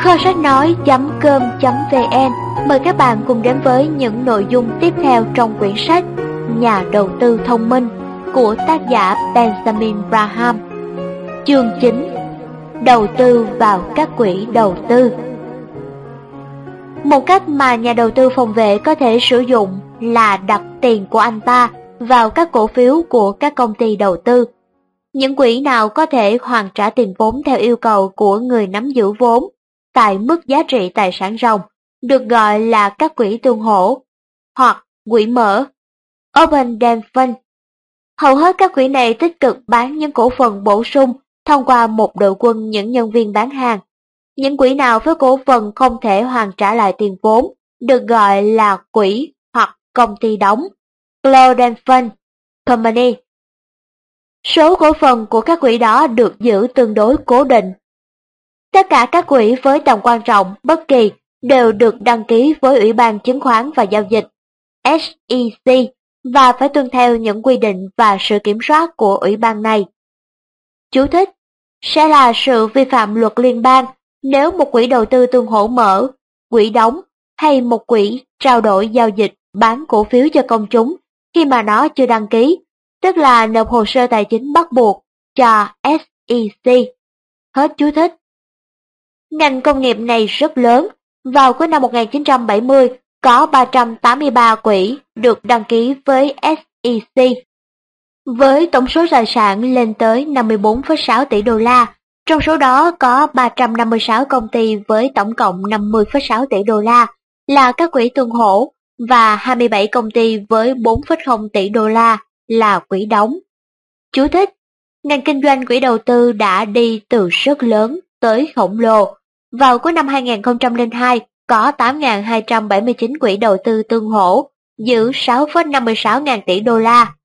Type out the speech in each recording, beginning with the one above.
Kho sách nói.com.vn mời các bạn cùng đến với những nội dung tiếp theo trong quyển sách Nhà đầu tư thông minh của tác giả Benjamin Graham. Chương 9: Đầu tư vào các quỹ đầu tư. Một cách mà nhà đầu tư phòng vệ có thể sử dụng là đặt tiền của anh ta vào các cổ phiếu của các công ty đầu tư. Những quỹ nào có thể hoàn trả tiền vốn theo yêu cầu của người nắm giữ vốn tại mức giá trị tài sản ròng được gọi là các quỹ tương hỗ hoặc quỹ mở, open-end fund. Hầu hết các quỹ này tích cực bán những cổ phần bổ sung thông qua một đội quân những nhân viên bán hàng. Những quỹ nào với cổ phần không thể hoàn trả lại tiền vốn được gọi là quỹ hoặc công ty đóng, closed-end fund company. Số cổ phần của các quỹ đó được giữ tương đối cố định. Tất cả các quỹ với tầm quan trọng bất kỳ đều được đăng ký với Ủy ban Chứng khoán và Giao dịch SEC và phải tuân theo những quy định và sự kiểm soát của ủy ban này. Chú thích: sẽ là sự vi phạm luật liên bang nếu một quỹ đầu tư tương hỗ mở, quỹ đóng hay một quỹ trao đổi giao dịch bán cổ phiếu cho công chúng khi mà nó chưa đăng ký, tức là nộp hồ sơ tài chính bắt buộc cho SEC. Hết chú thích. Ngành công nghiệp này rất lớn. Vào cuối năm 1970, có 383 quỹ được đăng ký với SEC, với tổng số tài sản lên tới 54,6 tỷ đô la. Trong số đó có 356 công ty với tổng cộng 50,6 tỷ đô la là các quỹ tương hỗ và 27 công ty với 4,0 tỷ đô la là quỹ đóng. Chú thích: ngành kinh doanh quỹ đầu tư đã đi từ rất lớn tới khổng lồ. Vào cuối năm 2002, có 8.279 quỹ đầu tư tương hỗ, giữ 6,56 ngàn tỷ đô la,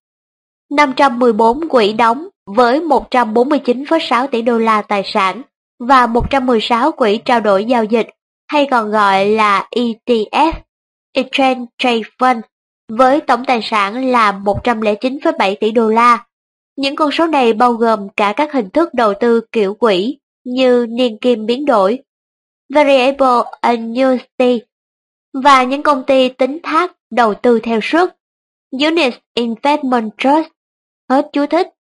514 quỹ đóng với 149,6 tỷ đô la tài sản và 116 quỹ trao đổi giao dịch hay còn gọi là ETF, Exchange Trade Fund, với tổng tài sản là 109,7 tỷ đô la. Những con số này bao gồm cả các hình thức đầu tư kiểu quỹ như niên kim biến đổi, Variable Annuity, và những công ty tín thác đầu tư theo suất, Unit Investment Trust. Hết chú thích.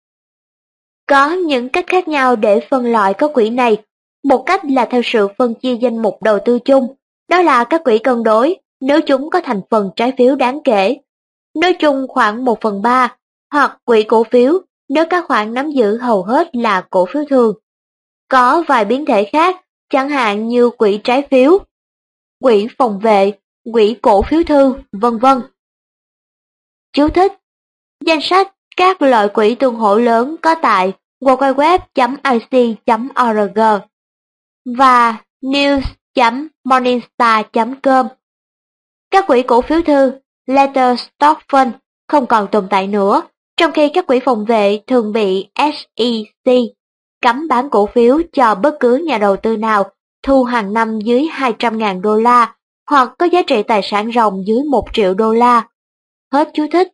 Có những cách khác nhau để phân loại các quỹ này. Một cách là theo sự phân chia danh mục đầu tư chung, đó là các quỹ cân đối nếu chúng có thành phần trái phiếu đáng kể, nói chung khoảng 1/3, hoặc quỹ cổ phiếu nếu các khoản nắm giữ hầu hết là cổ phiếu thường. Có vài biến thể khác, chẳng hạn như quỹ trái phiếu, quỹ phòng vệ, quỹ cổ phiếu thư, vân vân. Chú thích: danh sách các loại quỹ tương hỗ lớn có tại worldwideweb.ic.org và news.morningstar.com. Các quỹ cổ phiếu thư, Letter Stock Fund, không còn tồn tại nữa, trong khi các quỹ phòng vệ thường bị SEC cấm bán cổ phiếu cho bất cứ nhà đầu tư nào thu hàng năm dưới 200.000 đô la hoặc có giá trị tài sản ròng dưới 1 triệu đô la. Hết chú thích.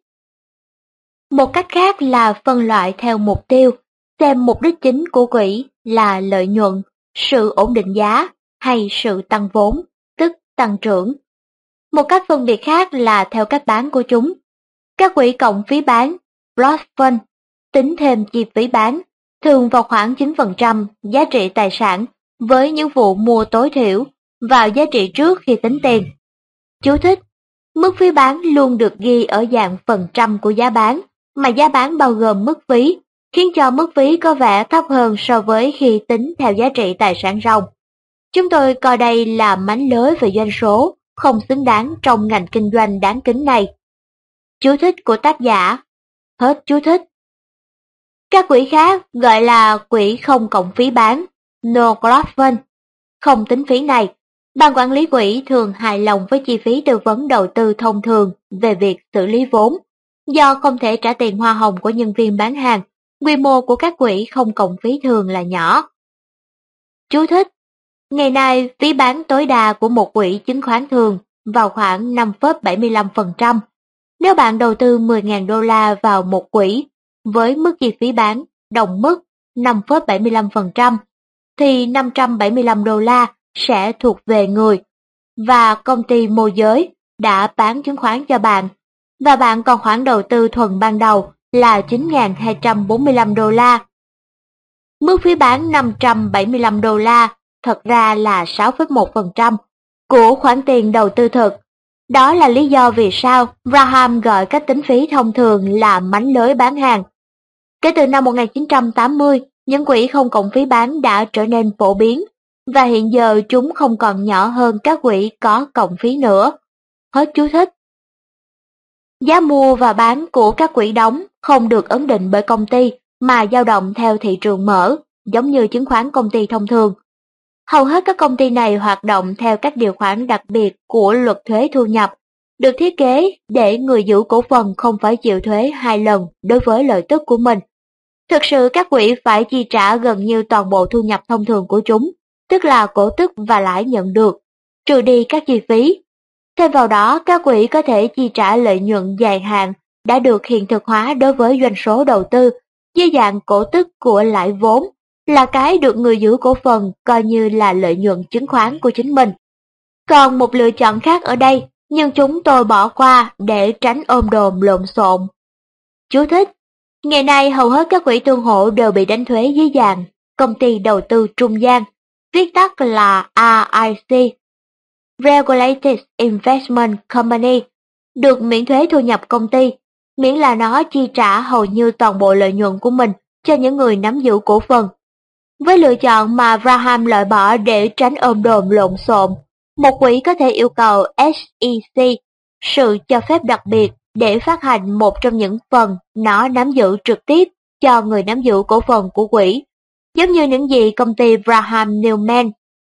Một cách khác là phân loại theo mục tiêu, xem mục đích chính của quỹ là lợi nhuận, sự ổn định giá hay sự tăng vốn, tức tăng trưởng. Một cách phân biệt khác là theo cách bán của chúng. Các quỹ cộng phí bán, Block Fund, tính thêm chi phí bán, thường vào khoảng 9% giá trị tài sản với những vụ mua tối thiểu vào giá trị trước khi tính tiền. Chú thích: mức phí bán luôn được ghi ở dạng phần trăm của giá bán, mà giá bán bao gồm mức phí, khiến cho mức phí có vẻ thấp hơn so với khi tính theo giá trị tài sản ròng. Chúng tôi coi đây là mánh lới về doanh số, không xứng đáng trong ngành kinh doanh đáng kính này. Chú thích của tác giả. Hết chú thích. Các quỹ khác gọi là quỹ không cộng phí bán, No Growth Fund. Không tính phí này, ban quản lý quỹ thường hài lòng với chi phí tư vấn đầu tư thông thường về việc xử lý vốn. Do không thể trả tiền hoa hồng của nhân viên bán hàng, quy mô của các quỹ không cộng phí thường là nhỏ. Chú thích: ngày nay, phí bán tối đa của một quỹ chứng khoán thường vào khoảng 5,75%. Nếu bạn đầu tư 10.000 đô la vào một quỹ với mức chi phí bán đồng mức 5,75%, thì 575 đô la sẽ thuộc về người và công ty môi giới đã bán chứng khoán cho bạn, và bạn còn khoản đầu tư thuần ban đầu là 9.245 đô la. Mức phí bán 575 đô la thật ra là 6,1% của khoản tiền đầu tư thực. Đó là lý do vì sao Graham gọi cách tính phí thông thường là mánh lới bán hàng. Kể từ năm 1980, những quỹ không cộng phí bán đã trở nên phổ biến, và hiện giờ chúng không còn nhỏ hơn các quỹ có cộng phí nữa. Hết chú thích. Giá mua và bán của các quỹ đóng không được ấn định bởi công ty mà dao động theo thị trường mở, giống như chứng khoán công ty thông thường. Hầu hết các công ty này hoạt động theo các điều khoản đặc biệt của luật thuế thu nhập, được thiết kế để người giữ cổ phần không phải chịu thuế 2 lần đối với lợi tức của mình. Thực sự các quỹ phải chi trả gần như toàn bộ thu nhập thông thường của chúng, tức là cổ tức và lãi nhận được, trừ đi các chi phí. Thêm vào đó, các quỹ có thể chi trả lợi nhuận dài hạn đã được hiện thực hóa đối với doanh số đầu tư, dưới dạng cổ tức của lãi vốn, là cái được người giữ cổ phần coi như là lợi nhuận chứng khoán của chính mình. Còn một lựa chọn khác ở đây, nhưng chúng tôi bỏ qua để tránh ôm đồm lộn xộn. Chú thích: ngày nay hầu hết các quỹ tương hỗ đều bị đánh thuế dưới dạng công ty đầu tư trung gian, viết tắt là RIC, Regulated Investment Company, được miễn thuế thu nhập công ty, miễn là nó chi trả hầu như toàn bộ lợi nhuận của mình cho những người nắm giữ cổ phần. Với lựa chọn mà Graham loại bỏ để tránh ôm đồm lộn xộn, một quỹ có thể yêu cầu SEC sự cho phép đặc biệt để phát hành một trong những phần nó nắm giữ trực tiếp cho người nắm giữ cổ phần của quỹ, giống như những gì công ty Graham Newman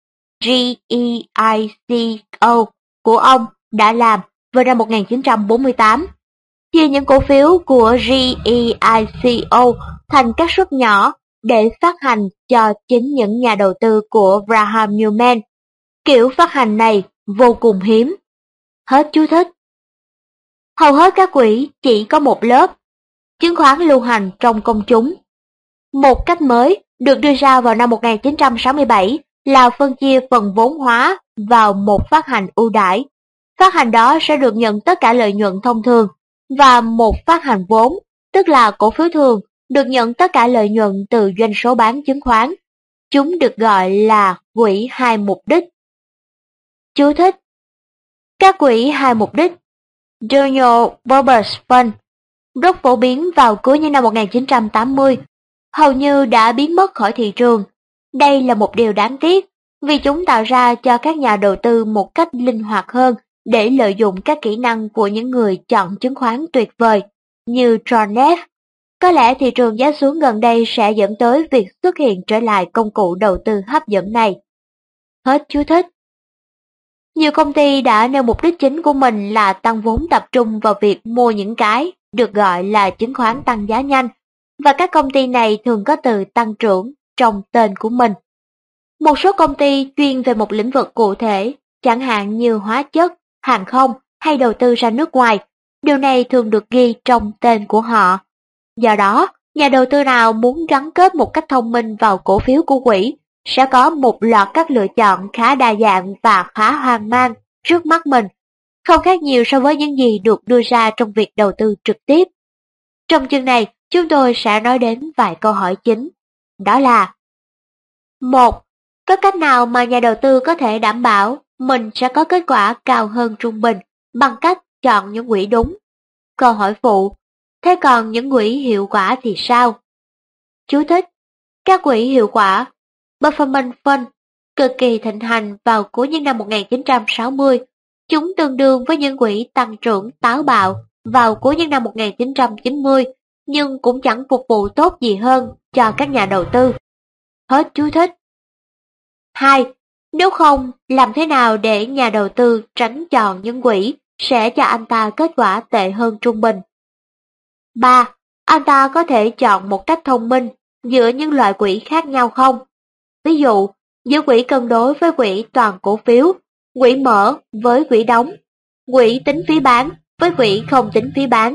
GEICO của ông đã làm vào năm 1948, chia những cổ phiếu của GEICO thành các suất nhỏ để phát hành cho chính những nhà đầu tư của Graham Newman. Kiểu phát hành này vô cùng hiếm. Hết chú thích. Hầu hết các quỹ chỉ có một lớp chứng khoán lưu hành trong công chúng. Một cách mới được đưa ra vào năm 1967 là phân chia phần vốn hóa vào một phát hành ưu đãi. Phát hành đó sẽ được nhận tất cả lợi nhuận thông thường, và một phát hành vốn, tức là cổ phiếu thường, được nhận tất cả lợi nhuận từ doanh số bán chứng khoán. Chúng được gọi là quỹ hai mục đích. Chú thích: các quỹ hai mục đích General Purpose Fund rất phổ biến vào cuối những năm 1980, hầu như đã biến mất khỏi thị trường. Đây là một điều đáng tiếc, vì chúng tạo ra cho các nhà đầu tư một cách linh hoạt hơn để lợi dụng các kỹ năng của những người chọn chứng khoán tuyệt vời, như John Neff. Có lẽ thị trường giá xuống gần đây sẽ dẫn tới việc xuất hiện trở lại công cụ đầu tư hấp dẫn này. Hết chú thích. Nhiều công ty đã nêu mục đích chính của mình là tăng vốn tập trung vào việc mua những cái được gọi là chứng khoán tăng giá nhanh, và các công ty này thường có từ tăng trưởng trong tên của mình. Một số công ty chuyên về một lĩnh vực cụ thể, chẳng hạn như hóa chất, hàng không hay đầu tư ra nước ngoài, điều này thường được ghi trong tên của họ. Do đó, nhà đầu tư nào muốn gắn kết một cách thông minh vào cổ phiếu của quỹ sẽ có một loạt các lựa chọn khá đa dạng và khá hoang mang trước mắt mình, không khác nhiều so với những gì được đưa ra trong việc đầu tư trực tiếp. Trong chương này, chúng tôi sẽ nói đến vài câu hỏi chính, đó là: 1. Có cách nào mà nhà đầu tư có thể đảm bảo mình sẽ có kết quả cao hơn trung bình bằng cách chọn những quỹ đúng? Câu hỏi phụ: thế còn những quỹ hiệu quả thì sao? Chú thích: các quỹ hiệu quả Performance Fund cực kỳ thịnh hành vào cuối những năm 1960. Chúng tương đương với những quỹ tăng trưởng táo bạo vào cuối những năm 1990, nhưng cũng chẳng phục vụ tốt gì hơn cho các nhà đầu tư. Hết chú thích. 2. Nếu không, làm thế nào để nhà đầu tư tránh chọn những quỹ sẽ cho anh ta kết quả tệ hơn trung bình? 3. Anh ta có thể chọn một cách thông minh giữa những loại quỹ khác nhau không? Ví dụ, giữa quỹ cân đối với quỹ toàn cổ phiếu, quỹ mở với quỹ đóng, quỹ tính phí bán với quỹ không tính phí bán.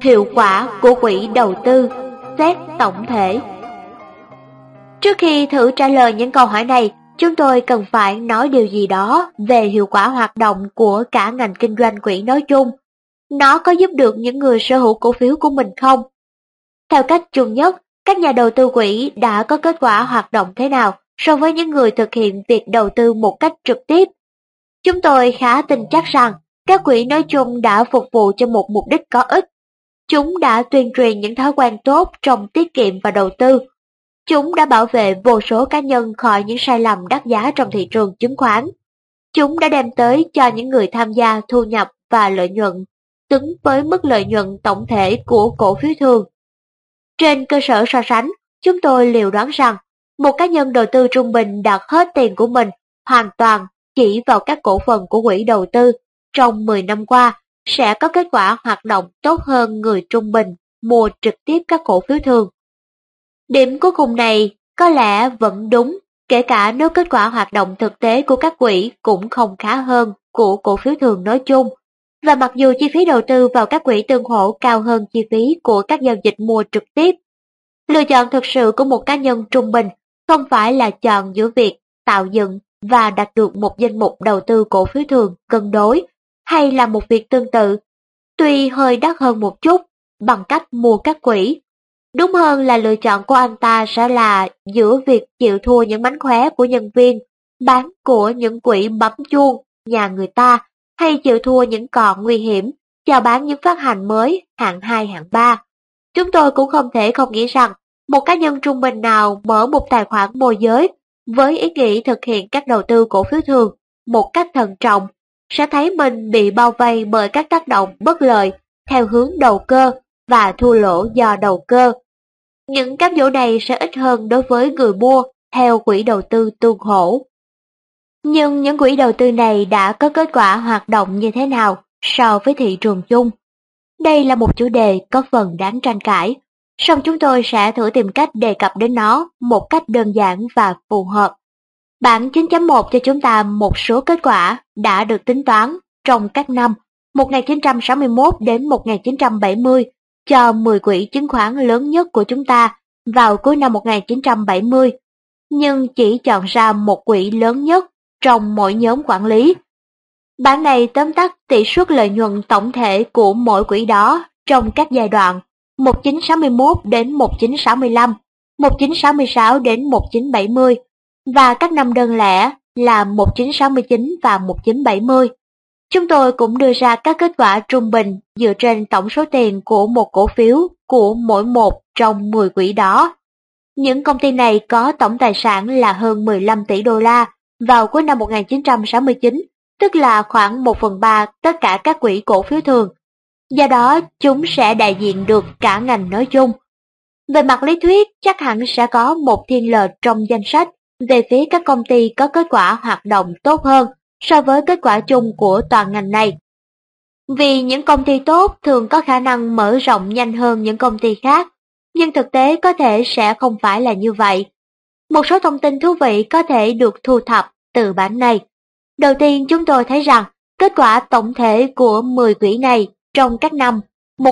Hiệu quả của quỹ đầu tư, xét tổng thể. Trước khi thử trả lời những câu hỏi này, chúng tôi cần phải nói điều gì đó về hiệu quả hoạt động của cả ngành kinh doanh quỹ nói chung. Nó có giúp được những người sở hữu cổ phiếu của mình không? Theo cách chung nhất, các nhà đầu tư quỹ đã có kết quả hoạt động thế nào so với những người thực hiện việc đầu tư một cách trực tiếp? Chúng tôi khá tin chắc rằng các quỹ nói chung đã phục vụ cho một mục đích có ích. Chúng đã tuyên truyền những thói quen tốt trong tiết kiệm và đầu tư. Chúng đã bảo vệ vô số cá nhân khỏi những sai lầm đắt giá trong thị trường chứng khoán. Chúng đã đem tới cho những người tham gia thu nhập và lợi nhuận xứng với mức lợi nhuận tổng thể của cổ phiếu thường. Trên cơ sở so sánh, chúng tôi liệu đoán rằng một cá nhân đầu tư trung bình đặt hết tiền của mình hoàn toàn chỉ vào các cổ phần của quỹ đầu tư trong 10 năm qua sẽ có kết quả hoạt động tốt hơn người trung bình mua trực tiếp các cổ phiếu thường. Điểm cuối cùng này có lẽ vẫn đúng, kể cả nếu kết quả hoạt động thực tế của các quỹ cũng không khá hơn của cổ phiếu thường nói chung. Và mặc dù chi phí đầu tư vào các quỹ tương hỗ cao hơn chi phí của các giao dịch mua trực tiếp, lựa chọn thực sự của một cá nhân trung bình không phải là chọn giữa việc tạo dựng và đạt được một danh mục đầu tư cổ phiếu thường cân đối, hay là một việc tương tự, tuy hơi đắt hơn một chút, bằng cách mua các quỹ. Đúng hơn là lựa chọn của anh ta sẽ là giữa việc chịu thua những mánh khóe của nhân viên, bán của những quỹ bấm chuông nhà người ta, hay chịu thua những cò nguy hiểm, chào bán những phát hành mới hạng 2 hạng 3. Chúng tôi cũng không thể không nghĩ rằng một cá nhân trung bình nào mở một tài khoản môi giới với ý nghĩ thực hiện các đầu tư cổ phiếu thường một cách thận trọng sẽ thấy mình bị bao vây bởi các tác động bất lợi theo hướng đầu cơ và thua lỗ do đầu cơ. Những cám dỗ này sẽ ít hơn đối với người mua theo quỹ đầu tư tương hỗ. Nhưng những quỹ đầu tư này đã có kết quả hoạt động như thế nào so với thị trường chung? Đây là một chủ đề có phần đáng tranh cãi, song chúng tôi sẽ thử tìm cách đề cập đến nó một cách đơn giản và phù hợp. Bảng 9.1 cho chúng ta một số kết quả đã được tính toán trong các năm 1961 đến 1970 cho 10 quỹ chứng khoán lớn nhất của chúng ta vào cuối năm 1970, nhưng chỉ chọn ra một quỹ lớn nhất trong mỗi nhóm quản lý. Bảng này tóm tắt tỷ suất lợi nhuận tổng thể của mỗi quỹ đó trong các giai đoạn 1961 đến 1965, 1966 đến 1970 và các năm đơn lẻ là 1969 và 1970. Chúng tôi cũng đưa ra các kết quả trung bình dựa trên tổng số tiền của một cổ phiếu của mỗi một trong 10 quỹ đó. Những công ty này có tổng tài sản là hơn 15 tỷ đô la vào cuối năm 1969, tức là khoảng 1/3 tất cả các quỹ cổ phiếu thường. Do đó, chúng sẽ đại diện được cả ngành nói chung. Về mặt lý thuyết, chắc hẳn sẽ có một thiên lệch trong danh sách về phía các công ty có kết quả hoạt động tốt hơn so với kết quả chung của toàn ngành này. Vì những công ty tốt thường có khả năng mở rộng nhanh hơn những công ty khác, nhưng thực tế có thể sẽ không phải là như vậy. Một số thông tin thú vị có thể được thu thập từ bảng này. Đầu tiên, chúng tôi thấy rằng kết quả tổng thể của 10 quỹ này trong các năm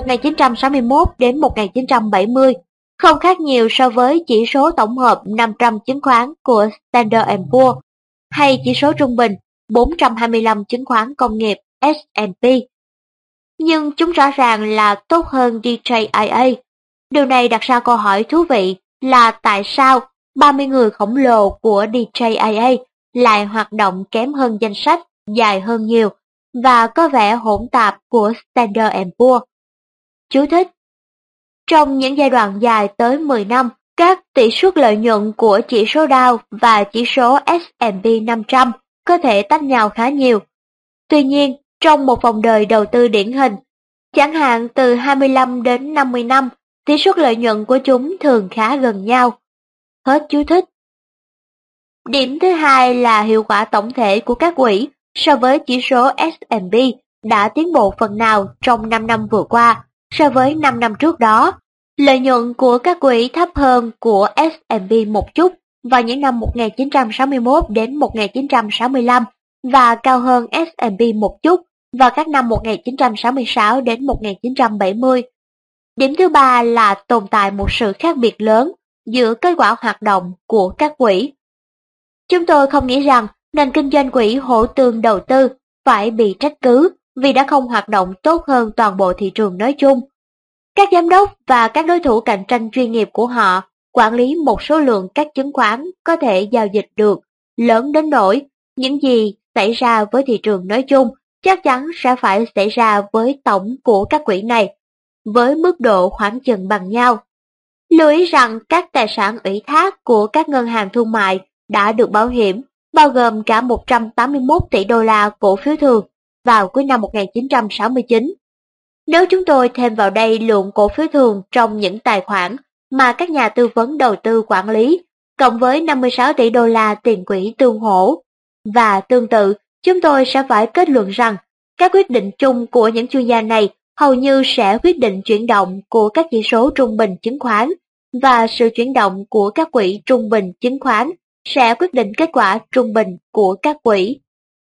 1961 đến 1970 không khác nhiều so với chỉ số tổng hợp 500 chứng khoán của Standard & Poor's hay chỉ số trung bình 425 chứng khoán công nghiệp S&P. Nhưng chúng rõ ràng là tốt hơn DJIA. Điều này đặt ra câu hỏi thú vị là tại sao 30 người khổng lồ của DJIA lại hoạt động kém hơn danh sách dài hơn nhiều và có vẻ hỗn tạp của Standard & Poor's. Chú thích: trong những giai đoạn dài tới 10 năm, các tỷ suất lợi nhuận của chỉ số Dow và chỉ số S&P 500 có thể tách nhau khá nhiều. Tuy nhiên, trong một vòng đời đầu tư điển hình, chẳng hạn từ 25 đến 50 năm, tỷ suất lợi nhuận của chúng thường khá gần nhau. Hết chú thích. Điểm thứ hai là hiệu quả tổng thể của các quỹ so với chỉ số S&P đã tiến bộ phần nào trong 5 năm vừa qua so với 5 năm trước đó. Lợi nhuận của các quỹ thấp hơn của S&P một chút vào những năm 1961 đến 1965 và cao hơn S&P một chút vào các năm 1966 đến 1970. Điểm thứ ba là tồn tại một sự khác biệt lớn giữa kết quả hoạt động của các quỹ. Chúng tôi không nghĩ rằng nền kinh doanh quỹ hỗ tương đầu tư phải bị trách cứ vì đã không hoạt động tốt hơn toàn bộ thị trường nói chung. Các giám đốc và các đối thủ cạnh tranh chuyên nghiệp của họ quản lý một số lượng các chứng khoán có thể giao dịch được, lớn đến nỗi những gì xảy ra với thị trường nói chung chắc chắn sẽ phải xảy ra với tổng của các quỹ này, với mức độ khoảng chừng bằng nhau. Lưu ý rằng các tài sản ủy thác của các ngân hàng thương mại đã được bảo hiểm, bao gồm cả 181 tỷ đô la cổ phiếu thường vào cuối năm 1969. Nếu chúng tôi thêm vào đây lượng cổ phiếu thường trong những tài khoản mà các nhà tư vấn đầu tư quản lý, cộng với 56 tỷ đô la tiền quỹ tương hỗ, và tương tự, chúng tôi sẽ phải kết luận rằng các quyết định chung của những chuyên gia này hầu như sẽ quyết định chuyển động của các chỉ số trung bình chứng khoán, và sự chuyển động của các quỹ trung bình chứng khoán sẽ quyết định kết quả trung bình của các quỹ.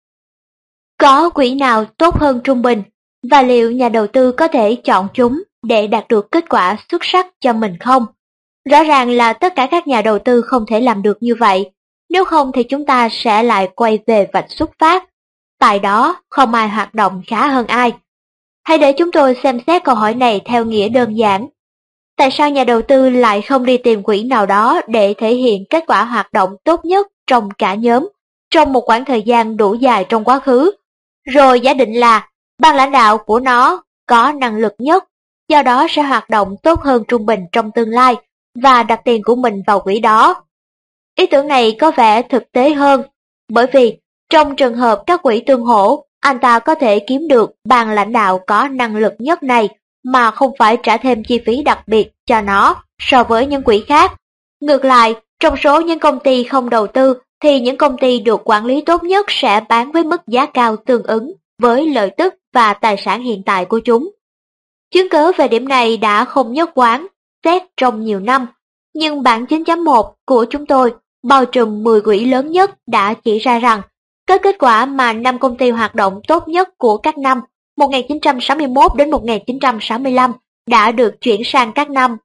Có quỹ nào tốt hơn trung bình, và liệu nhà đầu tư có thể chọn chúng để đạt được kết quả xuất sắc cho mình không? Rõ ràng là tất cả các nhà đầu tư không thể làm được như vậy, nếu không thì chúng ta sẽ lại quay về vạch xuất phát. Tại đó không ai hoạt động khá hơn ai. Hãy để chúng tôi xem xét câu hỏi này theo nghĩa đơn giản. Tại sao nhà đầu tư lại không đi tìm quỹ nào đó để thể hiện kết quả hoạt động tốt nhất trong cả nhóm, trong một khoảng thời gian đủ dài trong quá khứ, rồi giả định là ban lãnh đạo của nó có năng lực nhất, do đó sẽ hoạt động tốt hơn trung bình trong tương lai, và đặt tiền của mình vào quỹ đó? Ý tưởng này có vẻ thực tế hơn, bởi vì trong trường hợp các quỹ tương hỗ, anh ta có thể kiếm được ban lãnh đạo có năng lực nhất này mà không phải trả thêm chi phí đặc biệt cho nó so với những quỹ khác. Ngược lại, trong số những công ty không đầu tư thì những công ty được quản lý tốt nhất sẽ bán với mức giá cao tương ứng với lợi tức và tài sản hiện tại của chúng. Chứng cớ về điểm này đã không nhất quán xét trong nhiều năm, nhưng bản 9.1 của chúng tôi bao trùm 10 quỹ lớn nhất đã chỉ ra rằng các kết quả mà 5 công ty hoạt động tốt nhất của các năm 1961 đến 1965 đã được chuyển sang các năm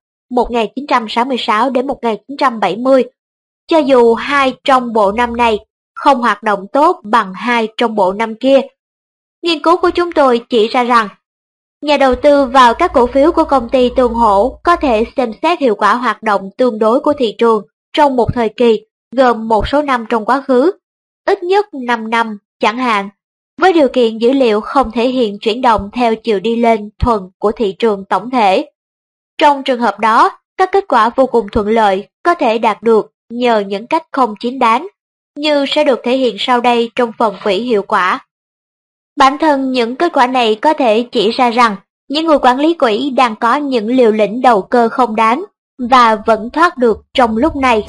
1966 đến 1970, cho dù 2 trong bộ năm này không hoạt động tốt bằng 2 trong bộ năm kia. Nghiên cứu của chúng tôi chỉ ra rằng nhà đầu tư vào các cổ phiếu của công ty tương hỗ có thể xem xét hiệu quả hoạt động tương đối của thị trường trong một thời kỳ gồm một số năm trong quá khứ, ít nhất 5 năm chẳng hạn, với điều kiện dữ liệu không thể hiện chuyển động theo chiều đi lên thuần của thị trường tổng thể. Trong trường hợp đó, các kết quả vô cùng thuận lợi có thể đạt được nhờ những cách không chính đáng, như sẽ được thể hiện sau đây trong phần quỹ hiệu quả. Bản thân những kết quả này có thể chỉ ra rằng những người quản lý quỹ đang có những liều lĩnh đầu cơ không đáng và vẫn thoát được trong lúc này.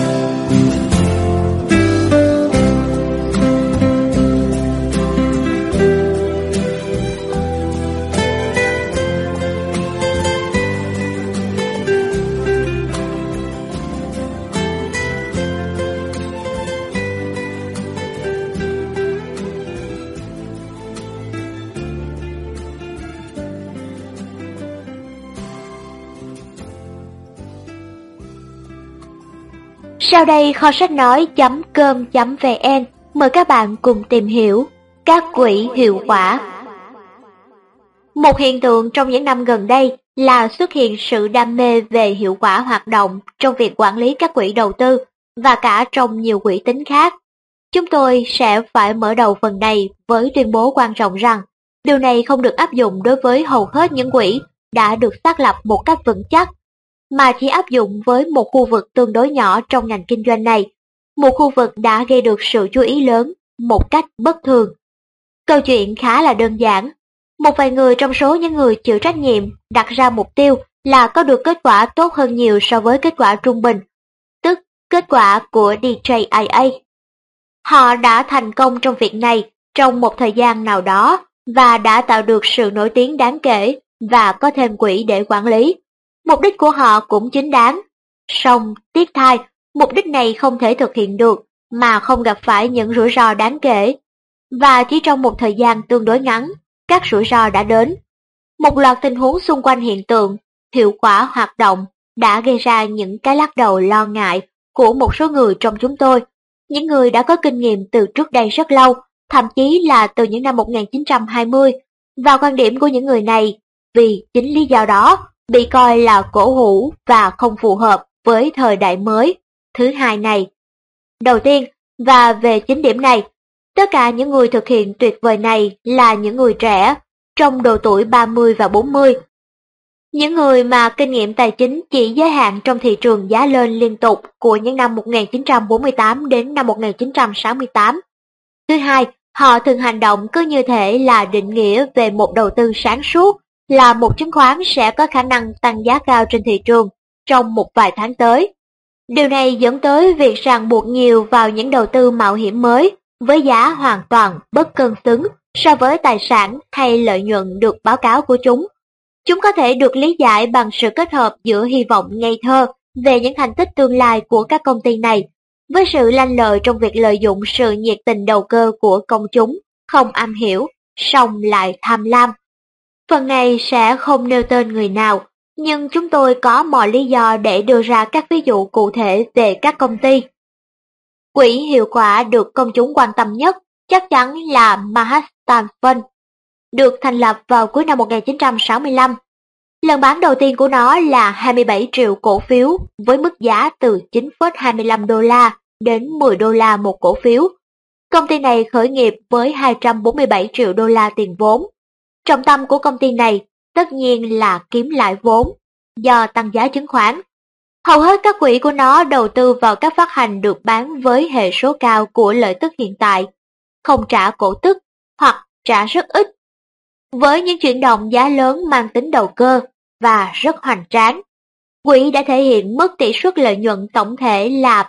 Sau đây kho sách nói.com.vn mời các bạn cùng tìm hiểu các quỹ hiệu quả. Một hiện tượng trong những năm gần đây là xuất hiện sự đam mê về hiệu quả hoạt động trong việc quản lý các quỹ đầu tư và cả trong nhiều quỹ tính khác. Chúng tôi sẽ phải mở đầu phần này với tuyên bố quan trọng rằng điều này không được áp dụng đối với hầu hết những quỹ đã được xác lập một cách vững chắc, mà chỉ áp dụng với một khu vực tương đối nhỏ trong ngành kinh doanh này, một khu vực đã gây được sự chú ý lớn một cách bất thường. Câu chuyện khá là đơn giản. Một vài người trong số những người chịu trách nhiệm đặt ra mục tiêu là có được kết quả tốt hơn nhiều so với kết quả trung bình, tức kết quả của DJIA. Họ đã thành công trong việc này trong một thời gian nào đó và đã tạo được sự nổi tiếng đáng kể và có thêm quỹ để quản lý. Mục đích của họ cũng chính đáng. Song tiếc thay, mục đích này không thể thực hiện được mà không gặp phải những rủi ro đáng kể. Và chỉ trong một thời gian tương đối ngắn, các rủi ro đã đến. Một loạt tình huống xung quanh hiện tượng hiệu quả hoạt động đã gây ra những cái lắc đầu lo ngại của một số người trong chúng tôi, những người đã có kinh nghiệm từ trước đây rất lâu, thậm chí là từ những năm 1920, và quan điểm của những người này vì chính lý do đó bị coi là cổ hủ và không phù hợp với thời đại mới thứ hai này. Đầu tiên, và về chính điểm này, tất cả những người thực hiện tuyệt vời này là những người trẻ, trong độ tuổi 30 và 40. Những người mà kinh nghiệm tài chính chỉ giới hạn trong thị trường giá lên liên tục của những năm 1948 đến năm 1968. Thứ hai, họ thường hành động cứ như thể là định nghĩa về một đầu tư sáng suốt, là một chứng khoán sẽ có khả năng tăng giá cao trên thị trường trong một vài tháng tới. Điều này dẫn tới việc ràng buộc nhiều vào những đầu tư mạo hiểm mới, với giá hoàn toàn bất cân xứng so với tài sản hay lợi nhuận được báo cáo của chúng. Chúng có thể được lý giải bằng sự kết hợp giữa hy vọng ngây thơ về những thành tích tương lai của các công ty này, với sự lanh lợi trong việc lợi dụng sự nhiệt tình đầu cơ của công chúng, không am hiểu, song lại tham lam. Phần này sẽ không nêu tên người nào, nhưng chúng tôi có mọi lý do để đưa ra các ví dụ cụ thể về các công ty. Quỹ hiệu quả được công chúng quan tâm nhất chắc chắn là Manhattan Fund, được thành lập vào cuối năm 1965. Lần bán đầu tiên của nó là 27 triệu cổ phiếu với mức giá từ 9,25 đô la đến 10 đô la một cổ phiếu. Công ty này khởi nghiệp với 247 triệu đô la tiền vốn. Trọng tâm của công ty này tất nhiên là kiếm lại vốn do tăng giá chứng khoán. Hầu hết các quỹ của nó đầu tư vào các phát hành được bán với hệ số cao của lợi tức hiện tại, không trả cổ tức hoặc trả rất ít, với những chuyển động giá lớn mang tính đầu cơ và rất hoành tráng. Quỹ đã thể hiện mức tỷ suất lợi nhuận tổng thể là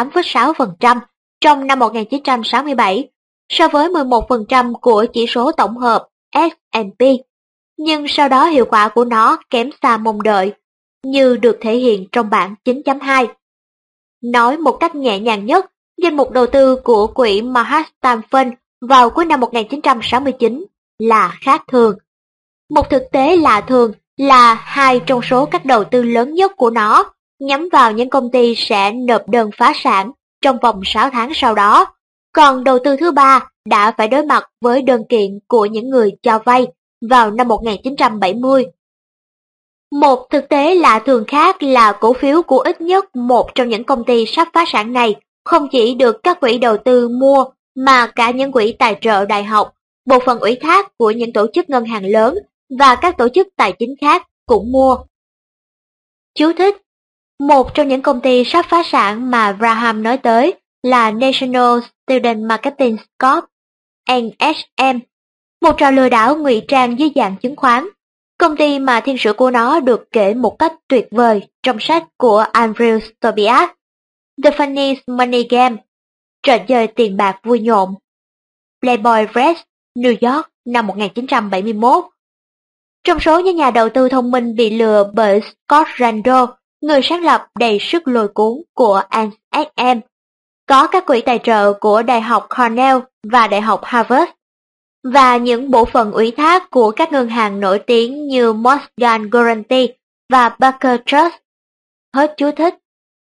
38,6% trong năm 1967 so với 11% của chỉ số tổng hợp S&P, nhưng sau đó hiệu quả của nó kém xa mong đợi, như được thể hiện trong bảng 9.2. Nói một cách nhẹ nhàng nhất, danh mục đầu tư của quỹ Manhattan Fund vào cuối năm 1969 là khác thường. Một thực tế lạ thường là hai trong số các đầu tư lớn nhất của nó nhắm vào những công ty sẽ nộp đơn phá sản trong vòng 6 tháng sau đó, còn đầu tư thứ ba đã phải đối mặt với đơn kiện của những người cho vay vào năm 1970. Một thực tế lạ thường khác là cổ phiếu của ít nhất một trong những công ty sắp phá sản này không chỉ được các quỹ đầu tư mua mà cả những quỹ tài trợ đại học, bộ phận ủy thác của những tổ chức ngân hàng lớn và các tổ chức tài chính khác cũng mua. Chú thích: một trong những công ty sắp phá sản mà Graham nói tới là National Student Marketing Corp, NSM, một trò lừa đảo ngụy trang dưới dạng chứng khoán. Công ty mà thiên sử của nó được kể một cách tuyệt vời trong sách của Andrew Tobias, The Funny Money Game, trò chơi tiền bạc vui nhộn, Playboy Press, New York, năm 1971. Trong số những nhà đầu tư thông minh bị lừa bởi Scott Randall, người sáng lập đầy sức lôi cuốn của NSM, có các quỹ tài trợ của Đại học Cornell và Đại học Harvard, và những bộ phận ủy thác của các ngân hàng nổi tiếng như Morgan Guaranty và Barker Trust. Hết chú thích.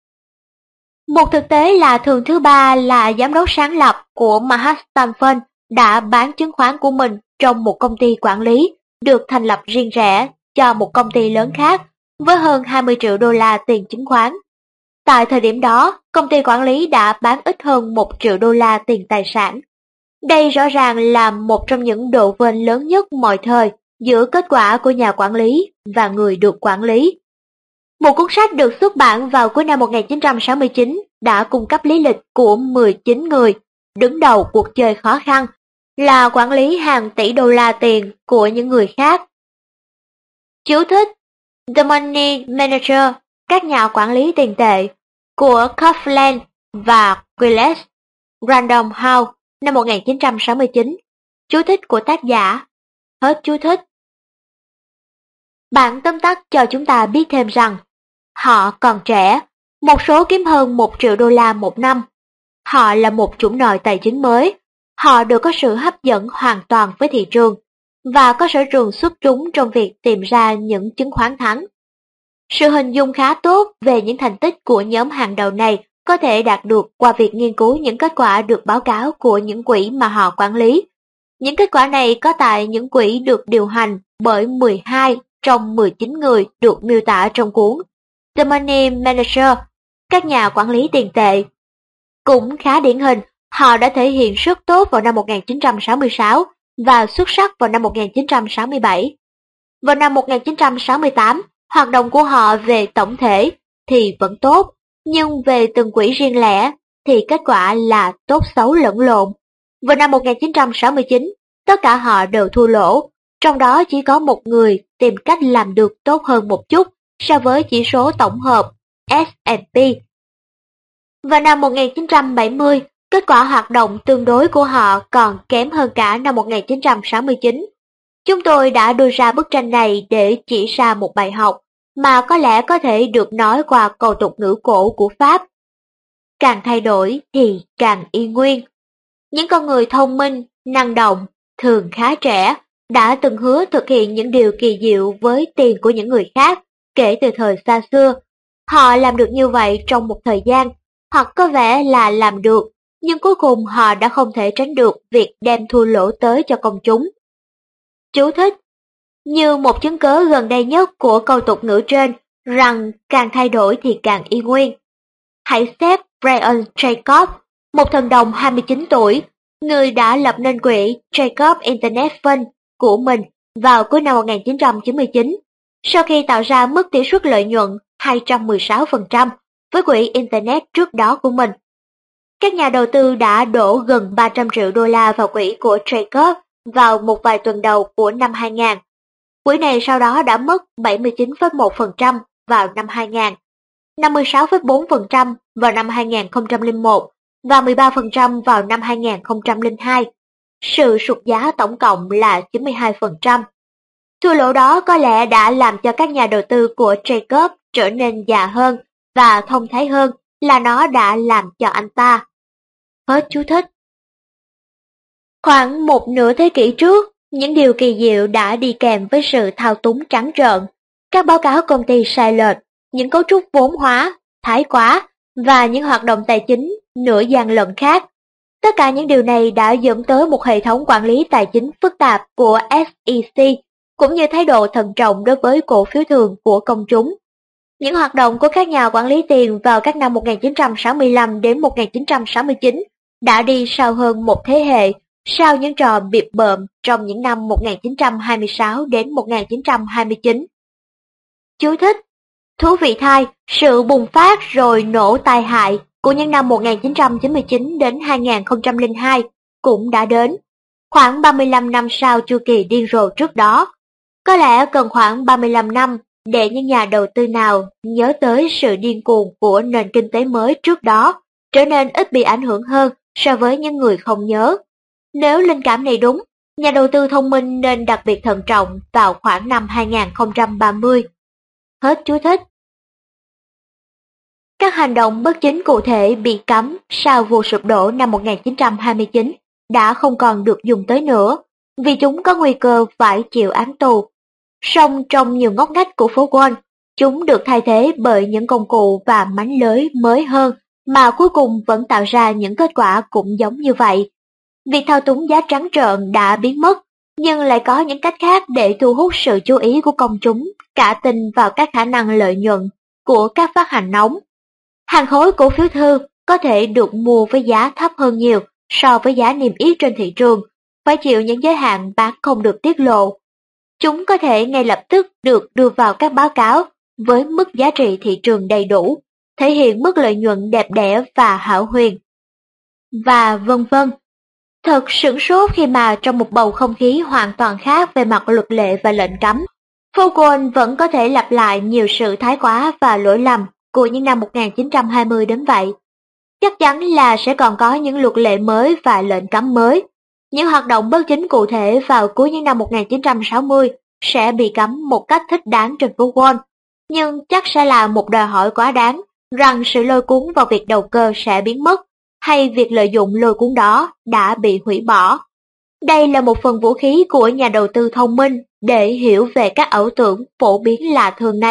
Một thực tế lạ thường thứ ba là giám đốc sáng lập của Manhattan Fund đã bán chứng khoán của mình trong một công ty quản lý được thành lập riêng rẽ cho một công ty lớn khác với hơn 20 triệu đô la tiền chứng khoán. Tại thời điểm đó, công ty quản lý đã bán ít hơn 1 triệu đô la tiền tài sản. Đây rõ ràng là một trong những độ vênh lớn nhất mọi thời giữa kết quả của nhà quản lý và người được quản lý. Một cuốn sách được xuất bản vào cuối năm 1969 đã cung cấp lý lịch của 19 người đứng đầu cuộc chơi khó khăn là quản lý hàng tỷ đô la tiền của những người khác. Chú thích: The Money Manager, các nhà quản lý tiền tệ của Coughlin và Quillet, Random House, năm 1969. Chú thích của tác giả. Hết chú thích. Bản tóm tắt cho chúng ta biết thêm rằng họ còn trẻ, một số kiếm hơn 1 triệu đô la một năm. Họ là một chủng loại tài chính mới. Họ đều có sự hấp dẫn hoàn toàn với thị trường và có sở trường xuất chúng trong việc tìm ra những chứng khoán thắng. Sự hình dung khá tốt về những thành tích của nhóm hàng đầu này có thể đạt được qua việc nghiên cứu những kết quả được báo cáo của những quỹ mà họ quản lý. Những kết quả này có tại những quỹ được điều hành bởi 12 trong 19 người được miêu tả trong cuốn The Money Manager, các nhà quản lý tiền tệ. Cũng khá điển hình, họ đã thể hiện rất tốt vào năm 1966 và xuất sắc vào năm 1967. Vào năm 1968, hoạt động của họ về tổng thể thì vẫn tốt, nhưng về từng quỹ riêng lẻ thì kết quả là tốt xấu lẫn lộn. Vào năm 1969, tất cả họ đều thua lỗ, trong đó chỉ có một người tìm cách làm được tốt hơn một chút so với chỉ số tổng hợp S&P. Vào năm 1970, kết quả hoạt động tương đối của họ còn kém hơn cả năm 1969. Chúng tôi đã đưa ra bức tranh này để chỉ ra một bài học mà có lẽ có thể được nói qua câu tục ngữ cổ của Pháp. Càng thay đổi thì càng y nguyên. Những con người thông minh, năng động, thường khá trẻ, đã từng hứa thực hiện những điều kỳ diệu với tiền của những người khác kể từ thời xa xưa. Họ làm được như vậy trong một thời gian, hoặc có vẻ là làm được, nhưng cuối cùng họ đã không thể tránh được việc đem thua lỗ tới cho công chúng. Chú thích: như một chứng cớ gần đây nhất của câu tục ngữ trên rằng càng thay đổi thì càng y nguyên, hãy xét Brian Jacob, một thần đồng 29 tuổi, người đã lập nên quỹ Jacob Internet Fund của mình vào cuối năm 1999, sau khi tạo ra mức tỷ suất lợi nhuận 216% với quỹ Internet trước đó của mình. Các nhà đầu tư đã đổ gần 300 triệu đô la vào quỹ của Jacob vào một vài tuần đầu của năm 2000. Quỹ này sau đó đã mất 79,1% vào năm 2000, 56,4% vào năm 2001 và 13% vào năm 2002. Sự sụt giá tổng cộng là 92%. Thua lỗ đó có lẽ đã làm cho các nhà đầu tư của Jacob trở nên già hơn và thông thái hơn là nó đã làm cho anh ta. Hết chú thích. Khoảng một nửa thế kỷ trước, những điều kỳ diệu đã đi kèm với sự thao túng trắng trợn, các báo cáo công ty sai lệch, những cấu trúc vốn hóa, thái quá và những hoạt động tài chính nửa gian lận khác. Tất cả những điều này đã dẫn tới một hệ thống quản lý tài chính phức tạp của SEC, cũng như thái độ thận trọng đối với cổ phiếu thường của công chúng. Những hoạt động của các nhà quản lý tiền vào các năm 1965 đến 1969 đã đi sau hơn một thế hệ sau những trò bịp bợm trong những năm 1926 đến 1929. Chú thích: thú vị thay, sự bùng phát rồi nổ tai hại của những năm 1999 đến 2002 cũng đã đến, khoảng 35 năm sau chu kỳ điên rồ trước đó. Có lẽ cần khoảng 35 năm để những nhà đầu tư nào nhớ tới sự điên cuồng của nền kinh tế mới trước đó, trở nên ít bị ảnh hưởng hơn so với những người không nhớ. Nếu linh cảm này đúng, nhà đầu tư thông minh nên đặc biệt thận trọng vào khoảng năm 2030. Hết chú thích. Các hành động bất chính cụ thể bị cấm sau vụ sụp đổ năm 1929 đã không còn được dùng tới nữa, vì chúng có nguy cơ phải chịu án tù. Song trong nhiều ngóc ngách của phố Wall, chúng được thay thế bởi những công cụ và mánh lưới mới hơn mà cuối cùng vẫn tạo ra những kết quả cũng giống như vậy. Việc thao túng giá trắng trợn đã biến mất, nhưng lại có những cách khác để thu hút sự chú ý của công chúng, cả tin vào các khả năng lợi nhuận của các phát hành nóng. Hàng khối cổ phiếu thư có thể được mua với giá thấp hơn nhiều so với giá niêm yết trên thị trường, phải chịu những giới hạn bán không được tiết lộ. Chúng có thể ngay lập tức được đưa vào các báo cáo với mức giá trị thị trường đầy đủ, thể hiện mức lợi nhuận đẹp đẽ và hão huyền, và vân vân. Thật sửng sốt khi mà trong một bầu không khí hoàn toàn khác về mặt luật lệ và lệnh cấm, phố Wall vẫn có thể lặp lại nhiều sự thái quá và lỗi lầm của những năm 1920 đến vậy. Chắc chắn là sẽ còn có những luật lệ mới và lệnh cấm mới. Những hoạt động bất chính cụ thể vào cuối những năm 1960 sẽ bị cấm một cách thích đáng trên phố Wall, nhưng chắc sẽ là một đòi hỏi quá đáng rằng sự lôi cuốn vào việc đầu cơ sẽ biến mất, hay việc lợi dụng lôi cuốn đó đã bị hủy bỏ. Đây là một phần vũ khí của nhà đầu tư thông minh để hiểu về các ảo tưởng phổ biến lạ thường này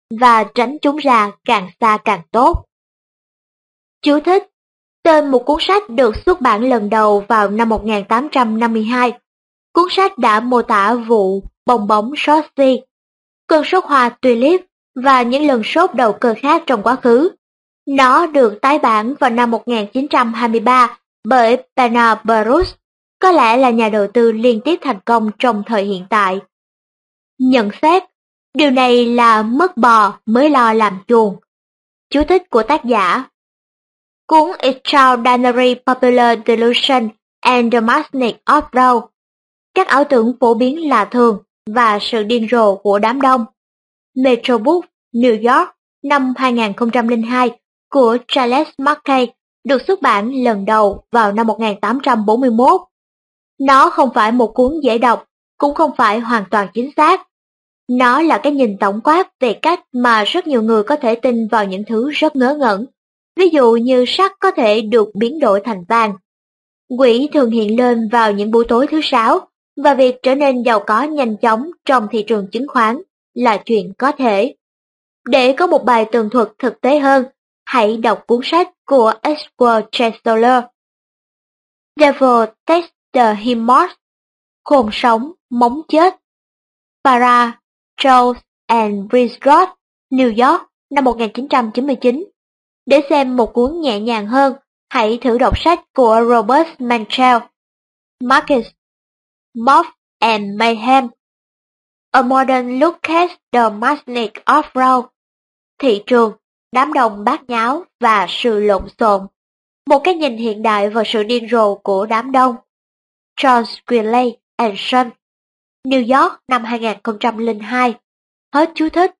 và tránh chúng ra càng xa càng tốt. Chú thích: tên một cuốn sách được xuất bản lần đầu vào năm 1852. Cuốn sách đã mô tả vụ bong bóng Sochi, cơn sốt hoa tulip và những lần sốt đầu cơ khác trong quá khứ. Nó được tái bản vào năm 1923 bởi Bernard Baruch, có lẽ là nhà đầu tư liên tiếp thành công trong thời hiện tại. Nhận xét: điều này là mất bò mới lo làm chuồng. Chú thích của tác giả: cuốn Extraordinary Popular Delusion and the Madness of Crowd, các ảo tưởng phổ biến lạ thường và sự điên rồ của đám đông. Metro Books, New York, năm 2002 của Charles Mackay, được xuất bản lần đầu vào năm 1841. Nó không phải một cuốn dễ đọc, cũng không phải hoàn toàn chính xác. Nó là cái nhìn tổng quát về cách mà rất nhiều người có thể tin vào những thứ rất ngớ ngẩn, ví dụ như sắt có thể được biến đổi thành vàng. Quỹ thường hiện lên vào những buổi tối thứ Sáu, và việc trở nên giàu có nhanh chóng trong thị trường chứng khoán là chuyện có thể. Để có một bài tường thuật thực tế hơn, hãy đọc cuốn sách của Edward Chancellor, Devil Takes the Horse, Khôn sống, móng chết, Para, Jones and Bridgeroth, New York, năm 1999. Để xem một cuốn nhẹ nhàng hơn, hãy thử đọc sách của Robert Manchel, Markets, Moth and Mayhem, A Modern Look at the Madness of Crowd, thị trường, đám đông bát nháo và sự lộn xộn. Một cái nhìn hiện đại vào sự điên rồ của đám đông. Charles Wiley and Son, New York, năm 2002. Hết chú thích.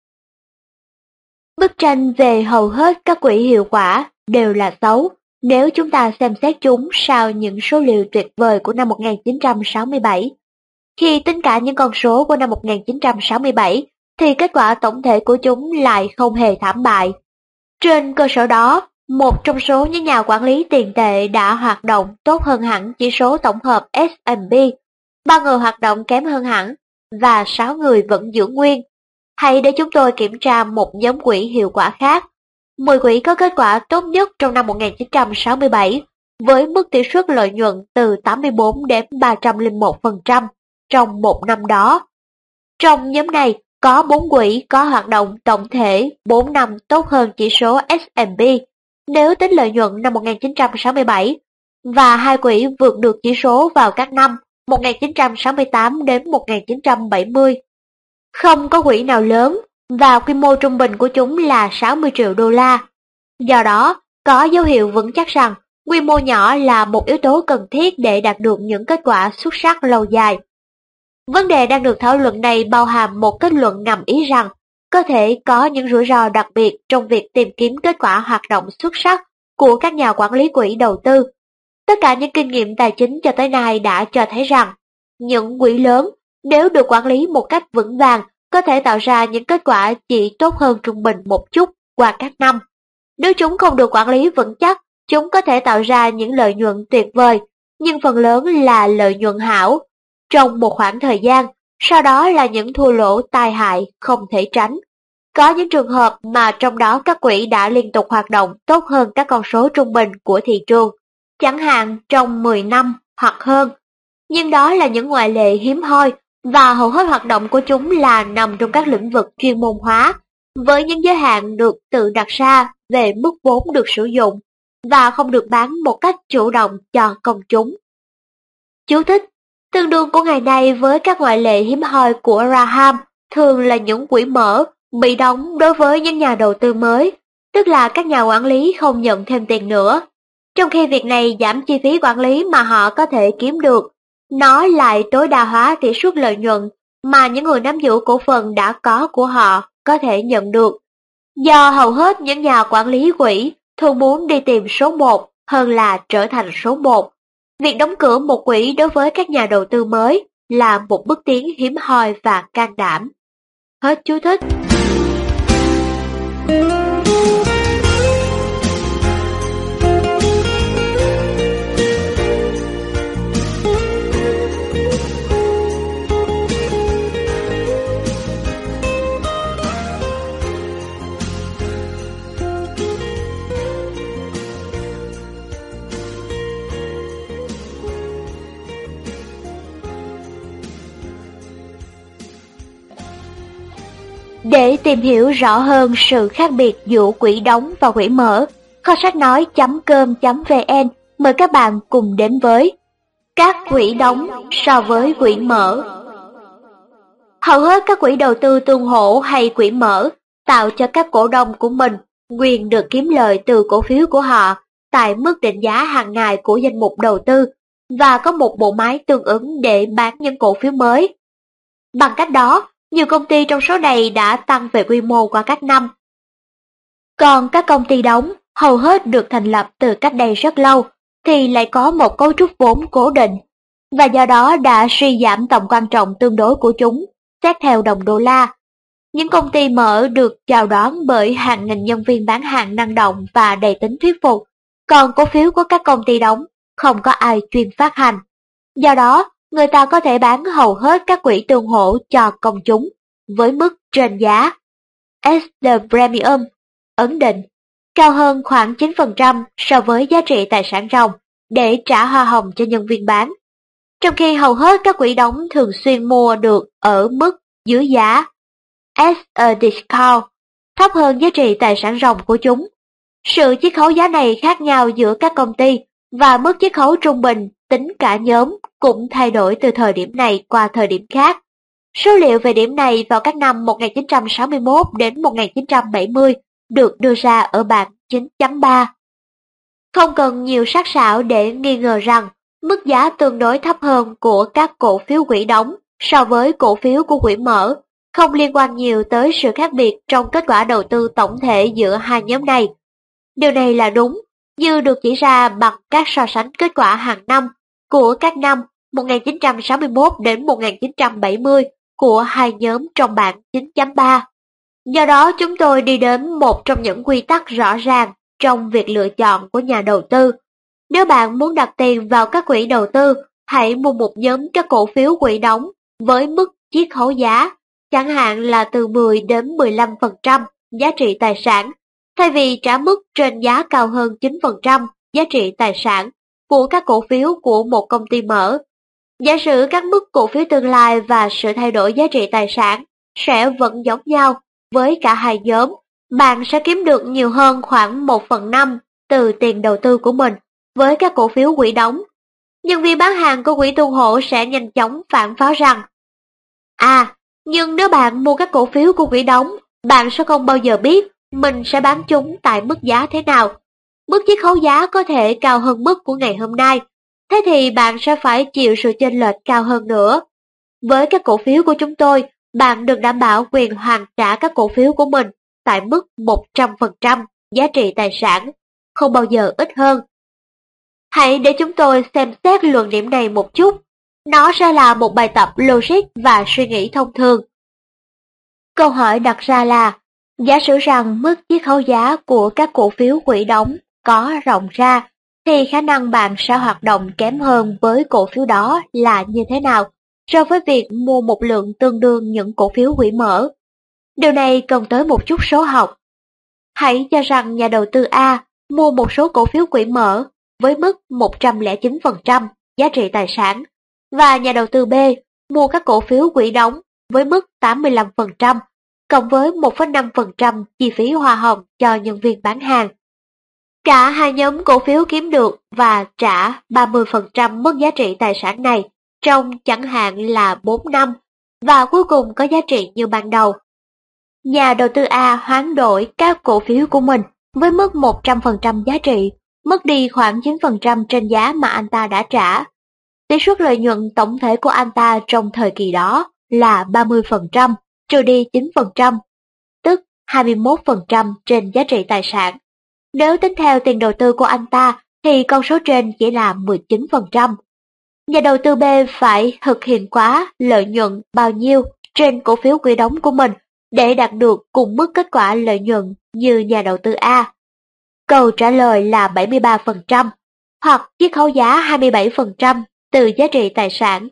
Bức tranh về hầu hết các quỹ hiệu quả đều là xấu nếu chúng ta xem xét chúng sau những số liệu tuyệt vời của năm 1967. Khi tính cả những con số của năm 1967, thì kết quả tổng thể của chúng lại không hề thảm bại. Trên cơ sở đó, một trong số những nhà quản lý tiền tệ đã hoạt động tốt hơn hẳn chỉ số tổng hợp S&P, 3 người hoạt động kém hơn hẳn, và 6 người vẫn giữ nguyên. Hãy để chúng tôi kiểm tra một nhóm quỹ hiệu quả khác. 10 quỹ có kết quả tốt nhất trong năm 1967, với mức tỷ suất lợi nhuận từ 84 đến 301% trong một năm đó. Trong nhóm này, có 4 quỹ có hoạt động tổng thể 4 năm tốt hơn chỉ số S&P nếu tính lợi nhuận năm 1967, và 2 quỹ vượt được chỉ số vào các năm 1968 đến 1970. Không có quỹ nào lớn, và quy mô trung bình của chúng là 60 triệu đô la. Do đó, có dấu hiệu vững chắc rằng quy mô nhỏ là một yếu tố cần thiết để đạt được những kết quả xuất sắc lâu dài. Vấn đề đang được thảo luận này bao hàm một kết luận ngầm ý rằng có thể có những rủi ro đặc biệt trong việc tìm kiếm kết quả hoạt động xuất sắc của các nhà quản lý quỹ đầu tư. Tất cả những kinh nghiệm tài chính cho tới nay đã cho thấy rằng những quỹ lớn, nếu được quản lý một cách vững vàng, có thể tạo ra những kết quả chỉ tốt hơn trung bình một chút qua các năm. Nếu chúng không được quản lý vững chắc, chúng có thể tạo ra những lợi nhuận tuyệt vời, nhưng phần lớn là lợi nhuận hão trong một khoảng thời gian, sau đó là những thua lỗ tai hại không thể tránh. Có những trường hợp mà trong đó các quỹ đã liên tục hoạt động tốt hơn các con số trung bình của thị trường, chẳng hạn trong 10 năm hoặc hơn. Nhưng đó là những ngoại lệ hiếm hoi, và hầu hết hoạt động của chúng là nằm trong các lĩnh vực chuyên môn hóa, với những giới hạn được tự đặt ra về mức vốn được sử dụng, và không được bán một cách chủ động cho công chúng. Chú thích: tương đương của ngày nay với các ngoại lệ hiếm hoi của Graham thường là những quỹ mở, bị đóng đối với những nhà đầu tư mới, tức là các nhà quản lý không nhận thêm tiền nữa. Trong khi việc này giảm chi phí quản lý mà họ có thể kiếm được, nó lại tối đa hóa tỷ suất lợi nhuận mà những người nắm giữ cổ phần đã có của họ có thể nhận được. Do hầu hết những nhà quản lý quỹ thường muốn đi tìm số 1 hơn là trở thành số 1, việc đóng cửa một quỹ đối với các nhà đầu tư mới là một bước tiến hiếm hoi và can đảm. Hết chú thích. Để tìm hiểu rõ hơn sự khác biệt giữa quỹ đóng và quỹ mở, kho sách nói.com.vn mời các bạn cùng đến với các quỹ đóng so với quỹ mở. Hầu hết các quỹ đầu tư tương hỗ hay quỹ mở tạo cho các cổ đông của mình quyền được kiếm lời từ cổ phiếu của họ tại mức định giá hàng ngày của danh mục đầu tư và có một bộ máy tương ứng để bán những cổ phiếu mới. Bằng cách đó, nhiều công ty trong số này đã tăng về quy mô qua các năm. Còn các công ty đóng, hầu hết được thành lập từ cách đây rất lâu, thì lại có một cấu trúc vốn cố định, và do đó đã suy giảm tầm quan trọng tương đối của chúng, xét theo đồng đô la. Những công ty mở được chào đón bởi hàng nghìn nhân viên bán hàng năng động và đầy tính thuyết phục, còn cổ phiếu của các công ty đóng không có ai chuyên phát hành. Do đó, người ta có thể bán hầu hết các quỹ tương hỗ cho công chúng với mức trên giá. S&P Premium ấn định cao hơn khoảng 9% so với giá trị tài sản ròng để trả hoa hồng cho nhân viên bán, trong khi hầu hết các quỹ đóng thường xuyên mua được ở mức dưới giá. As a discount thấp hơn giá trị tài sản ròng của chúng. Sự chiết khấu giá này khác nhau giữa các công ty và mức chiết khấu trung bình tính cả nhóm cũng thay đổi từ thời điểm này qua thời điểm khác. Số liệu về điểm này vào các năm 1961 đến 1970 được đưa ra ở bảng 9.3. Không cần nhiều sắc sảo để nghi ngờ rằng mức giá tương đối thấp hơn của các cổ phiếu quỹ đóng so với cổ phiếu của quỹ mở không liên quan nhiều tới sự khác biệt trong kết quả đầu tư tổng thể giữa hai nhóm này. Điều này là đúng, như được chỉ ra bằng các so sánh kết quả hàng năm của các năm 1961 đến 1970 của hai nhóm trong bảng 9.3. Do đó chúng tôi đi đến một trong những quy tắc rõ ràng trong việc lựa chọn của nhà đầu tư. Nếu bạn muốn đặt tiền vào các quỹ đầu tư, hãy mua một nhóm các cổ phiếu quỹ đóng với mức chiết khấu giá, chẳng hạn là từ 10 đến 15% giá trị tài sản, thay vì trả mức trên giá cao hơn 9% giá trị tài sản của các cổ phiếu của một công ty mở. Giả sử các mức cổ phiếu tương lai và sự thay đổi giá trị tài sản sẽ vẫn giống nhau với cả hai nhóm, bạn sẽ kiếm được nhiều hơn khoảng 1/5 từ tiền đầu tư của mình với các cổ phiếu quỹ đóng. Nhân viên bán hàng của quỹ tương hỗ sẽ nhanh chóng phản pháo rằng nhưng nếu bạn mua các cổ phiếu của quỹ đóng, bạn sẽ không bao giờ biết mình sẽ bán chúng tại mức giá thế nào. Mức chiết khấu giá có thể cao hơn mức của ngày hôm nay, thế thì bạn sẽ phải chịu sự chênh lệch cao hơn nữa. Với các cổ phiếu của chúng tôi, bạn được đảm bảo quyền hoàn trả các cổ phiếu của mình tại mức 100% giá trị tài sản, không bao giờ ít hơn. Hãy để chúng tôi xem xét luận điểm này một chút. Nó sẽ là một bài tập logic và suy nghĩ thông thường. Câu hỏi đặt ra là, giả sử rằng mức chiết khấu giá của các cổ phiếu quỹ đóng có rộng ra, thì khả năng bạn sẽ hoạt động kém hơn với cổ phiếu đó là như thế nào so với việc mua một lượng tương đương những cổ phiếu quỹ mở. Điều này cần tới một chút số học. Hãy cho rằng nhà đầu tư A mua một số cổ phiếu quỹ mở với mức 109% giá trị tài sản, và nhà đầu tư B mua các cổ phiếu quỹ đóng với mức 85%, cộng với 1,5% chi phí hoa hồng cho nhân viên bán hàng. Cả hai nhóm cổ phiếu kiếm được và trả 30% mức giá trị tài sản này trong chẳng hạn là 4 năm, và cuối cùng có giá trị như ban đầu. Nhà đầu tư A hoán đổi các cổ phiếu của mình với mức 100% giá trị, mất đi khoảng 9% trên giá mà anh ta đã trả. Tỷ suất lợi nhuận tổng thể của anh ta trong thời kỳ đó là 30%, trừ đi 9%, tức 21% trên giá trị tài sản. Nếu tính theo tiền đầu tư của anh ta, thì con số trên chỉ là 19%. Nhà đầu tư B phải thực hiện quá lợi nhuận bao nhiêu trên cổ phiếu quỹ đóng của mình để đạt được cùng mức kết quả lợi nhuận như nhà đầu tư A? Câu trả lời là 73%, hoặc chiết khấu giá 27% từ giá trị tài sản.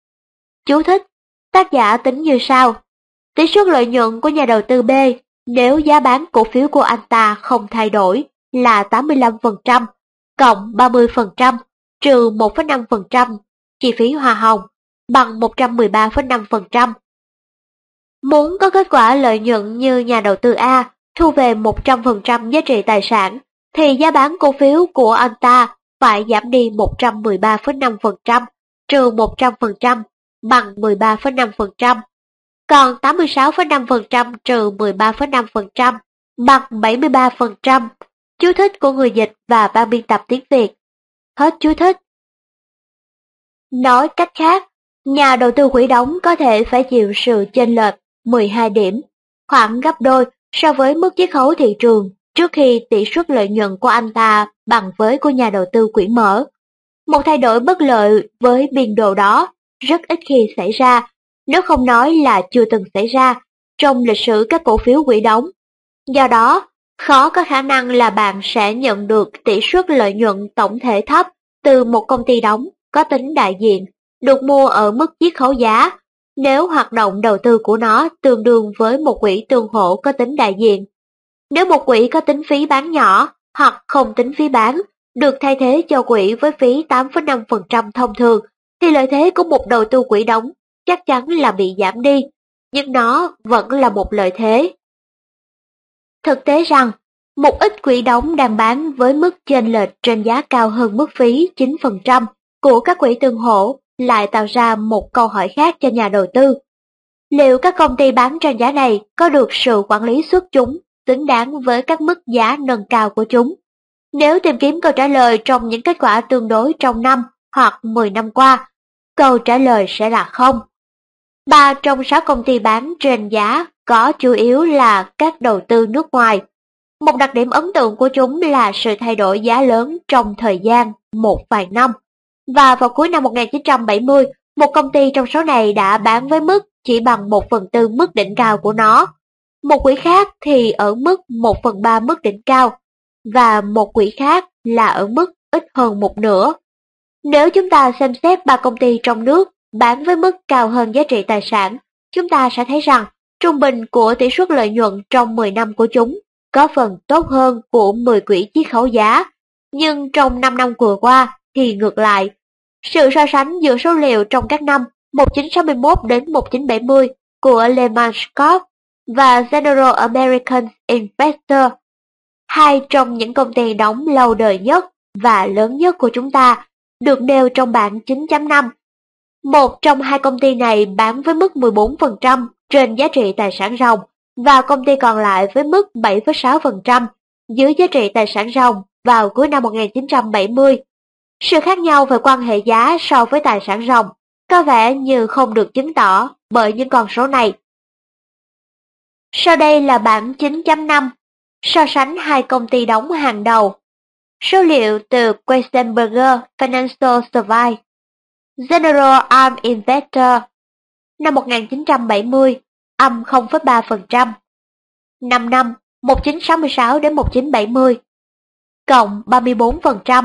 Chú thích: tác giả tính như sau. Tỷ suất lợi nhuận của nhà đầu tư B nếu giá bán cổ phiếu của anh ta không thay đổi là 85%, cộng 30%, trừ 1,5% chi phí hoa hồng, bằng 113,5%. Muốn có kết quả lợi nhuận như nhà đầu tư A thu về 100% giá trị tài sản, thì giá bán cổ phiếu của anh ta phải giảm đi 113,5% trừ 100% bằng 13,5%, còn 86,5% trừ 13,5% bằng 73%. Chú thích của người dịch và ban biên tập tiếng Việt. Hết chú thích. Nói cách khác, nhà đầu tư quỹ đóng có thể phải chịu sự chênh lệch 12 điểm, khoảng gấp đôi so với mức chiết khấu thị trường trước khi tỷ suất lợi nhuận của anh ta bằng với của nhà đầu tư quỹ mở. Một thay đổi bất lợi với biên độ đó rất ít khi xảy ra, nếu không nói là chưa từng xảy ra, trong lịch sử các cổ phiếu quỹ đóng. Do đó, khó có khả năng là bạn sẽ nhận được tỷ suất lợi nhuận tổng thể thấp từ một công ty đóng có tính đại diện, được mua ở mức chiết khấu giá, nếu hoạt động đầu tư của nó tương đương với một quỹ tương hỗ có tính đại diện. Nếu một quỹ có tính phí bán nhỏ hoặc không tính phí bán, được thay thế cho quỹ với phí 8,5% thông thường, thì lợi thế của một đầu tư quỹ đóng chắc chắn là bị giảm đi, nhưng nó vẫn là một lợi thế. Thực tế rằng, một ít quỹ đóng đang bán với mức chênh lệch trên giá cao hơn mức phí 9% của các quỹ tương hỗ lại tạo ra một câu hỏi khác cho nhà đầu tư. Liệu các công ty bán trên giá này có được sự quản lý xuất chúng xứng đáng với các mức giá nâng cao của chúng? Nếu tìm kiếm câu trả lời trong những kết quả tương đối trong năm hoặc 10 năm qua, câu trả lời sẽ là không. 3 trong 6 công ty bán trên giá có chủ yếu là các đầu tư nước ngoài. Một đặc điểm ấn tượng của chúng là sự thay đổi giá lớn trong thời gian một vài năm. Và vào cuối năm 1970, một công ty trong số này đã bán với mức chỉ bằng 1/4 mức đỉnh cao của nó. Một quỹ khác thì ở mức 1/3 mức đỉnh cao, và một quỹ khác là ở mức ít hơn một nửa. Nếu chúng ta xem xét 3 công ty trong nước bán với mức cao hơn giá trị tài sản, chúng ta sẽ thấy rằng trung bình của tỷ suất lợi nhuận trong 10 năm của chúng có phần tốt hơn của 10 quỹ chiết khấu giá, nhưng trong 5 năm vừa qua thì ngược lại. Sự so sánh giữa số liệu trong các năm 1961 đến 1970 của Lehman Scott và General American Investor, hai trong những công ty đóng lâu đời nhất và lớn nhất của chúng ta, được nêu trong bảng 9.5. Một trong hai công ty này bán với mức 14% trên giá trị tài sản ròng, và công ty còn lại với mức 7,6% dưới giá trị tài sản ròng vào cuối năm 1970. Sự khác nhau về quan hệ giá so với tài sản ròng có vẻ như không được chứng tỏ bởi những con số này. Sau đây là bảng 9.5, so sánh hai công ty đóng hàng đầu. Số liệu từ Weisenberger Financial Survey. General Arm Investor năm 1970, âm 0,3%. 5 năm, 1966 đến 1970, cộng 34%.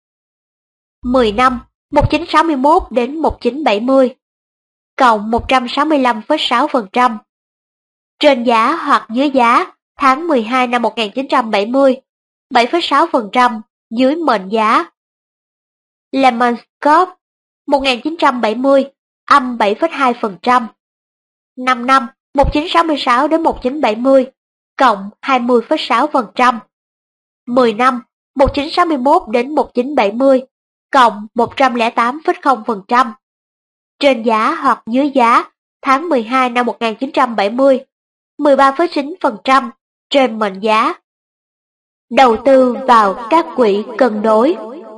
10 năm, 1961 đến 1970, cộng 165,6%. Trên giá hoặc dưới giá, tháng 12 năm 1970, 7,6% dưới mệnh giá. Lehman Scott 1970, âm 7,2%. 5 năm, 1966 đến 1970, cộng 20,6%. 10 năm, 1961 đến 1970, cộng 108,0%. Trên giá hoặc dưới giá, tháng 12 năm 1970, 13,9% trên mệnh giá. Đầu tư vào các quỹ cân đối.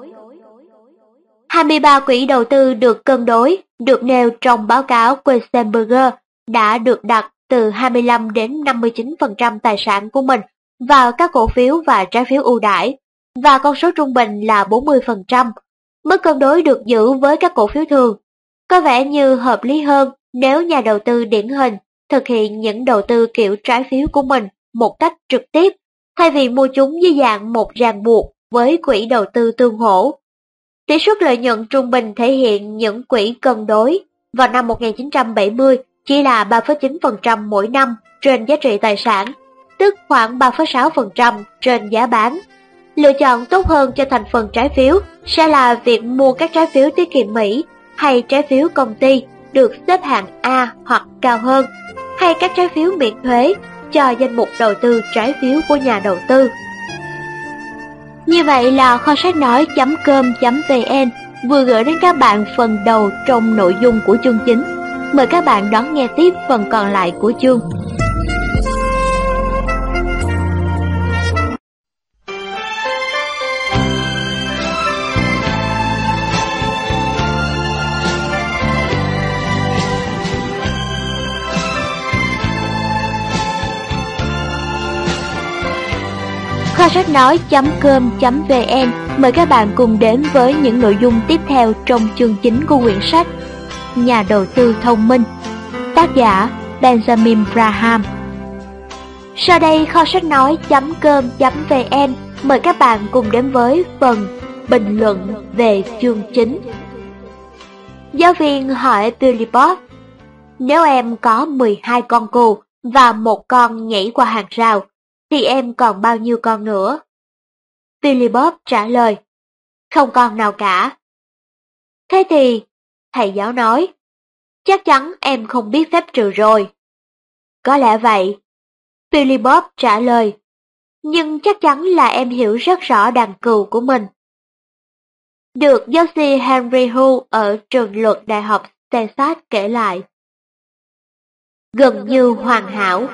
23 quỹ đầu tư được cân đối, được nêu trong báo cáo Weisenberger, đã được đặt từ 25 đến 59% tài sản của mình vào các cổ phiếu và trái phiếu ưu đãi, và con số trung bình là 40%. Mức cân đối được giữ với các cổ phiếu thường. Có vẻ như hợp lý hơn nếu nhà đầu tư điển hình thực hiện những đầu tư kiểu trái phiếu của mình một cách trực tiếp, thay vì mua chúng dưới dạng một ràng buộc với quỹ đầu tư tương hỗ. Tỷ suất lợi nhuận trung bình thể hiện những quỹ cân đối vào năm 1970 chỉ là 3,9% mỗi năm trên giá trị tài sản, tức khoảng 3,6% trên giá bán. Lựa chọn tốt hơn cho thành phần trái phiếu sẽ là việc mua các trái phiếu tiết kiệm Mỹ hay trái phiếu công ty được xếp hạng A hoặc cao hơn. hay các trái phiếu miễn thuế cho danh mục đầu tư trái phiếu của nhà đầu tư. Như vậy là kho sách nói.com.vn vừa gửi đến các bạn phần đầu trong nội dung của chương chính. Mời các bạn đón nghe tiếp phần còn lại của chương. Kho sách nói.com.vn mời các bạn cùng đến với những nội dung tiếp theo trong chương chính của quyển sách Nhà đầu tư thông minh, tác giả Benjamin Graham. Sau đây kho sách nói.com.vn mời các bạn cùng đến với phần bình luận về chương chính. Giáo viên hỏi Billy Bob, nếu em có 12 con cừu và một con nhảy qua hàng rào, thì em còn bao nhiêu con nữa? Billy Bob trả lời, không con nào cả. Thế thì, thầy giáo nói, chắc chắn em không biết phép trừ rồi. Có lẽ vậy. Billy Bob trả lời, nhưng chắc chắn là em hiểu rất rõ đàn cừu của mình. Được giáo sư Henry Hull ở trường luật Đại học Texas kể lại. Gần như hoàn hảo.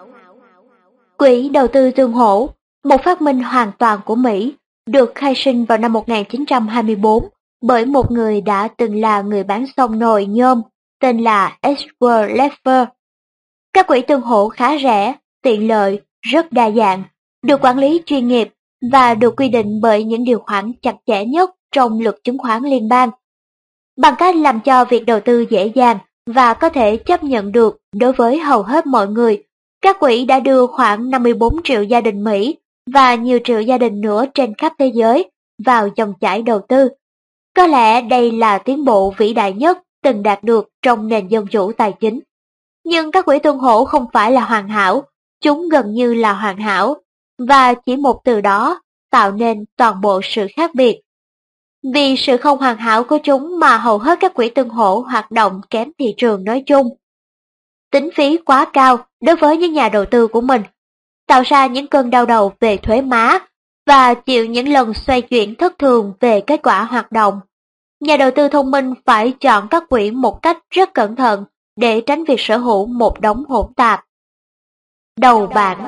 Quỹ đầu tư tương hỗ, một phát minh hoàn toàn của Mỹ, được khai sinh vào năm 1924 bởi một người đã từng là người bán xông nồi nhôm tên là Edward Leffer. Các quỹ tương hỗ khá rẻ, tiện lợi, rất đa dạng, được quản lý chuyên nghiệp và được quy định bởi những điều khoản chặt chẽ nhất trong luật chứng khoán liên bang. Bằng cách làm cho việc đầu tư dễ dàng và có thể chấp nhận được đối với hầu hết mọi người, các quỹ đã đưa khoảng 54 triệu gia đình Mỹ và nhiều triệu gia đình nữa trên khắp thế giới vào dòng chảy đầu tư. Có lẽ đây là tiến bộ vĩ đại nhất từng đạt được trong nền dân chủ tài chính. Nhưng các quỹ tương hỗ không phải là hoàn hảo, chúng gần như là hoàn hảo, và chỉ một từ đó tạo nên toàn bộ sự khác biệt. Vì sự không hoàn hảo của chúng mà hầu hết các quỹ tương hỗ hoạt động kém thị trường nói chung. Tính phí quá cao đối với những nhà đầu tư của mình, tạo ra những cơn đau đầu về thuế má và chịu những lần xoay chuyển thất thường về kết quả hoạt động. Nhà đầu tư thông minh phải chọn các quỹ một cách rất cẩn thận để tránh việc sở hữu một đống hỗn tạp. Đầu bảng.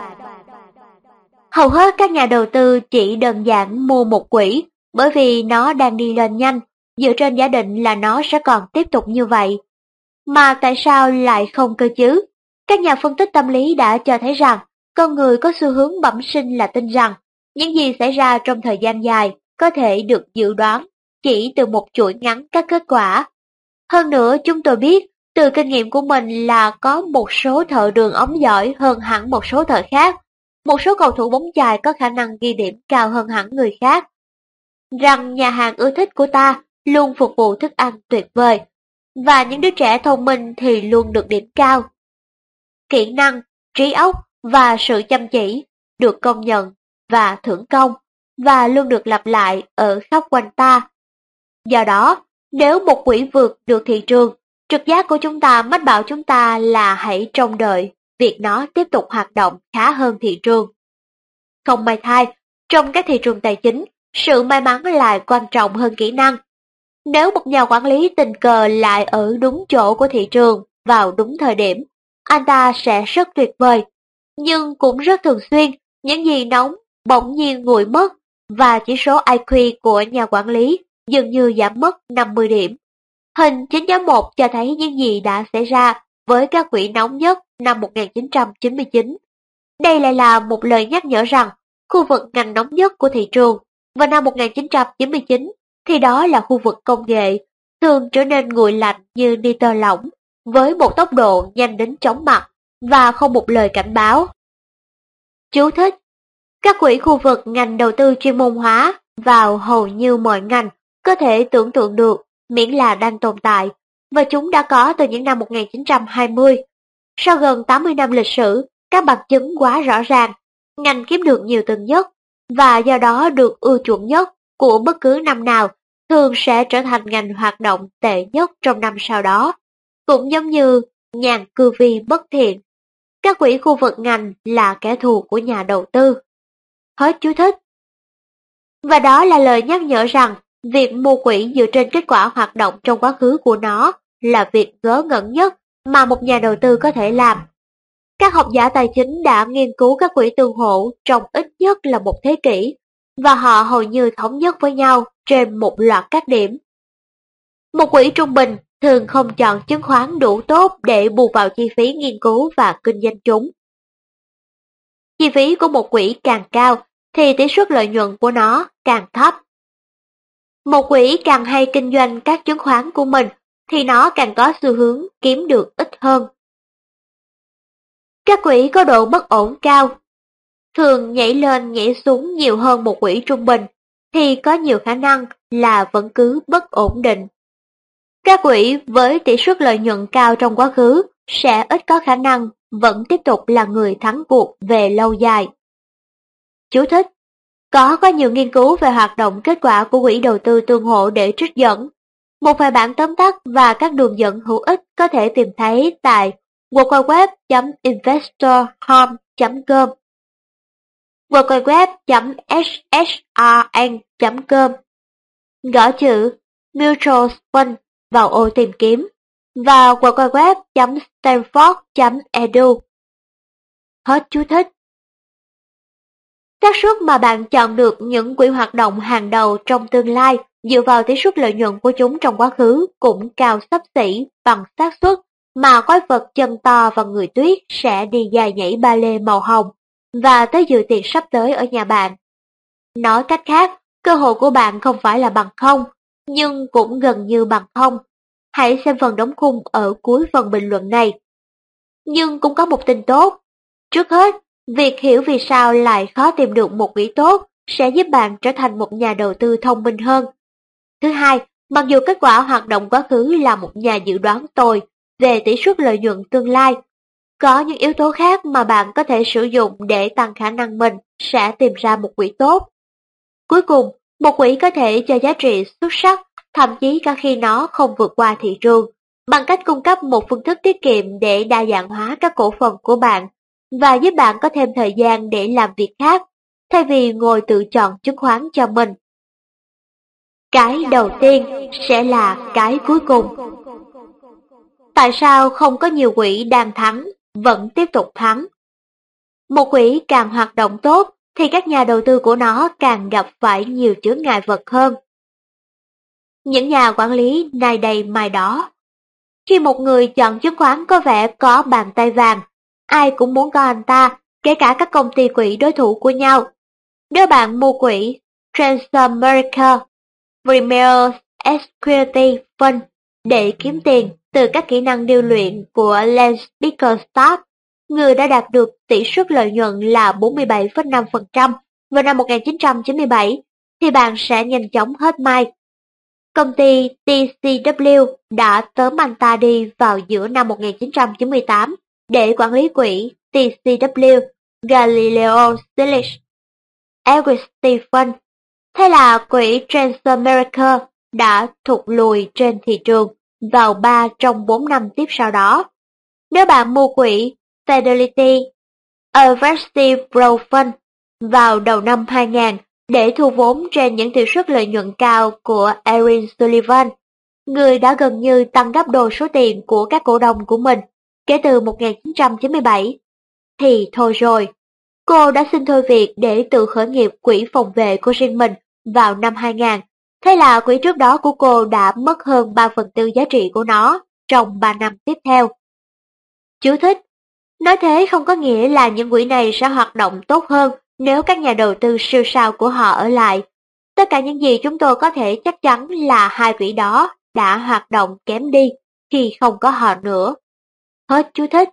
Hầu hết các nhà đầu tư chỉ đơn giản mua một quỹ bởi vì nó đang đi lên nhanh, dựa trên giả định là nó sẽ còn tiếp tục như vậy. Mà tại sao lại không cơ chứ? Các nhà phân tích tâm lý đã cho thấy rằng con người có xu hướng bẩm sinh là tin rằng những gì xảy ra trong thời gian dài có thể được dự đoán chỉ từ một chuỗi ngắn các kết quả. Hơn nữa chúng tôi biết từ kinh nghiệm của mình là có một số thợ đường ống giỏi hơn hẳn một số thợ khác, một số cầu thủ bóng chày có khả năng ghi điểm cao hơn hẳn người khác, rằng nhà hàng ưa thích của ta luôn phục vụ thức ăn tuyệt vời, và những đứa trẻ thông minh thì luôn được điểm cao. Kỹ năng, trí óc và sự chăm chỉ được công nhận và thưởng công, và luôn được lặp lại ở khắp quanh ta. Do đó, nếu một quỹ vượt được thị trường, trực giác của chúng ta mách bảo chúng ta là hãy trông đợi việc nó tiếp tục hoạt động khá hơn thị trường. Không may thay, trong các thị trường tài chính, sự may mắn lại quan trọng hơn kỹ năng. Nếu một nhà quản lý tình cờ lại ở đúng chỗ của thị trường vào đúng thời điểm, anh ta sẽ rất tuyệt vời. Nhưng cũng rất thường xuyên, những gì nóng bỗng nhiên nguội mất và chỉ số IQ của nhà quản lý dường như giảm mất 50 điểm. Hình 9.1 cho thấy những gì đã xảy ra với các quỹ nóng nhất năm 1999. Đây lại là một lời nhắc nhở rằng khu vực ngành nóng nhất của thị trường vào năm 1999 thì đó là khu vực công nghệ, thường trở nên nguội lạnh như nitơ lỏng, với một tốc độ nhanh đến chóng mặt và không một lời cảnh báo. Chú thích: các quỹ khu vực ngành đầu tư chuyên môn hóa vào hầu như mọi ngành có thể tưởng tượng được miễn là đang tồn tại, và chúng đã có từ những năm 1920. Sau gần 80 năm lịch sử, các bằng chứng quá rõ ràng, ngành kiếm được nhiều tiền nhất và do đó được ưa chuộng nhất của bất cứ năm nào thường sẽ trở thành ngành hoạt động tệ nhất trong năm sau đó. Cũng giống như nhàn cư vi bất thiện các quỹ khu vực ngành là kẻ thù của nhà đầu tư. Hết chú thích. Và đó là lời nhắc nhở rằng việc mua quỹ dựa trên kết quả hoạt động trong quá khứ của nó là việc ngớ ngẩn nhất mà một nhà đầu tư có thể làm. Các học giả tài chính đã nghiên cứu các quỹ tương hỗ trong ít nhất là một thế kỷ, và họ hầu như thống nhất với nhau trên một loạt các điểm. Một quỹ trung bình thường không chọn chứng khoán đủ tốt để bù vào chi phí nghiên cứu và kinh doanh chúng. Chi phí của một quỹ càng cao thì tỷ suất lợi nhuận của nó càng thấp. Một quỹ càng hay kinh doanh các chứng khoán của mình thì nó càng có xu hướng kiếm được ít hơn. Các quỹ có độ bất ổn cao, thường nhảy lên nhảy xuống nhiều hơn một quỹ trung bình, thì có nhiều khả năng là vẫn cứ bất ổn định. Các quỹ với tỷ suất lợi nhuận cao trong quá khứ sẽ ít có khả năng vẫn tiếp tục là người thắng cuộc về lâu dài. Chú thích: có nhiều nghiên cứu về hoạt động kết quả của quỹ đầu tư tương hỗ để trích dẫn. Một vài bản tóm tắt và các đường dẫn hữu ích có thể tìm thấy tại www.investorhome.com, www.ssrn.com. Gõ chữ Mutual Fund vào ô tìm kiếm và www.stanford.edu. Hết chú thích. xác suất mà bạn chọn được những quỹ hoạt động hàng đầu trong tương lai dựa vào tỷ suất lợi nhuận của chúng trong quá khứ cũng cao xấp xỉ bằng xác suất mà quái vật chân to và người tuyết sẽ đi dài nhảy ba lê màu hồng và tới dự tiệc sắp tới ở nhà bạn. Nói cách khác, cơ hội của bạn không phải là bằng không, nhưng cũng gần như bằng không. Hãy xem phần đóng khung ở cuối phần bình luận này. Nhưng cũng có một tin tốt. Trước hết, việc hiểu vì sao lại khó tìm được một quỹ tốt sẽ giúp bạn trở thành một nhà đầu tư thông minh hơn. Thứ hai, mặc dù kết quả hoạt động quá khứ là một nhà dự đoán tồi về tỷ suất lợi nhuận tương lai, có những yếu tố khác mà bạn có thể sử dụng để tăng khả năng mình sẽ tìm ra một quỹ tốt. Cuối cùng, một quỹ có thể cho giá trị xuất sắc, thậm chí cả khi nó không vượt qua thị trường, bằng cách cung cấp một phương thức tiết kiệm để đa dạng hóa các cổ phần của bạn và giúp bạn có thêm thời gian để làm việc khác, thay vì ngồi tự chọn chứng khoán cho mình. Cái đầu tiên sẽ là cái cuối cùng. Tại sao không có nhiều quỹ đang thắng, vẫn tiếp tục thắng? Một quỹ càng hoạt động tốt, thì các nhà đầu tư của nó càng gặp phải nhiều chướng ngại vật hơn. Những nhà quản lý này đây mai đó. Khi một người chọn chứng khoán có vẻ có bàn tay vàng, ai cũng muốn có anh ta, kể cả các công ty quỹ đối thủ của nhau. Nếu bạn mua quỹ Transamerica Premier Equity Fund để kiếm tiền từ các kỹ năng điêu luyện của Lance Bickerstaff, người đã đạt được tỷ suất lợi nhuận là 47,5% vào năm 1997, thì bạn sẽ nhanh chóng hết may. Công ty TCW đã tóm anh ta đi vào giữa năm 1998 để quản lý quỹ TCW Galileo Silic Equity Fund. Thế là quỹ Transamerica đã thụt lùi trên thị trường vào 3 trong 4 năm tiếp sau đó. Nếu bạn mua quỹ Fidelity University Pro Fund vào đầu năm 2000 để thu vốn trên những tỷ suất lợi nhuận cao của Erin Sullivan, người đã gần như tăng gấp đôi số tiền của các cổ đông của mình kể từ 1997, thì thôi rồi. Cô đã xin thôi việc để tự khởi nghiệp quỹ phòng vệ của riêng mình vào năm 2000, thế là quỹ trước đó của cô đã mất hơn 3/4 giá trị của nó trong 3 năm tiếp theo. Chú thích: nói thế không có nghĩa là những quỹ này sẽ hoạt động tốt hơn nếu các nhà đầu tư siêu sao của họ ở lại. Tất cả những gì chúng tôi có thể chắc chắn là hai quỹ đó đã hoạt động kém đi khi không có họ nữa. Hết chú thích.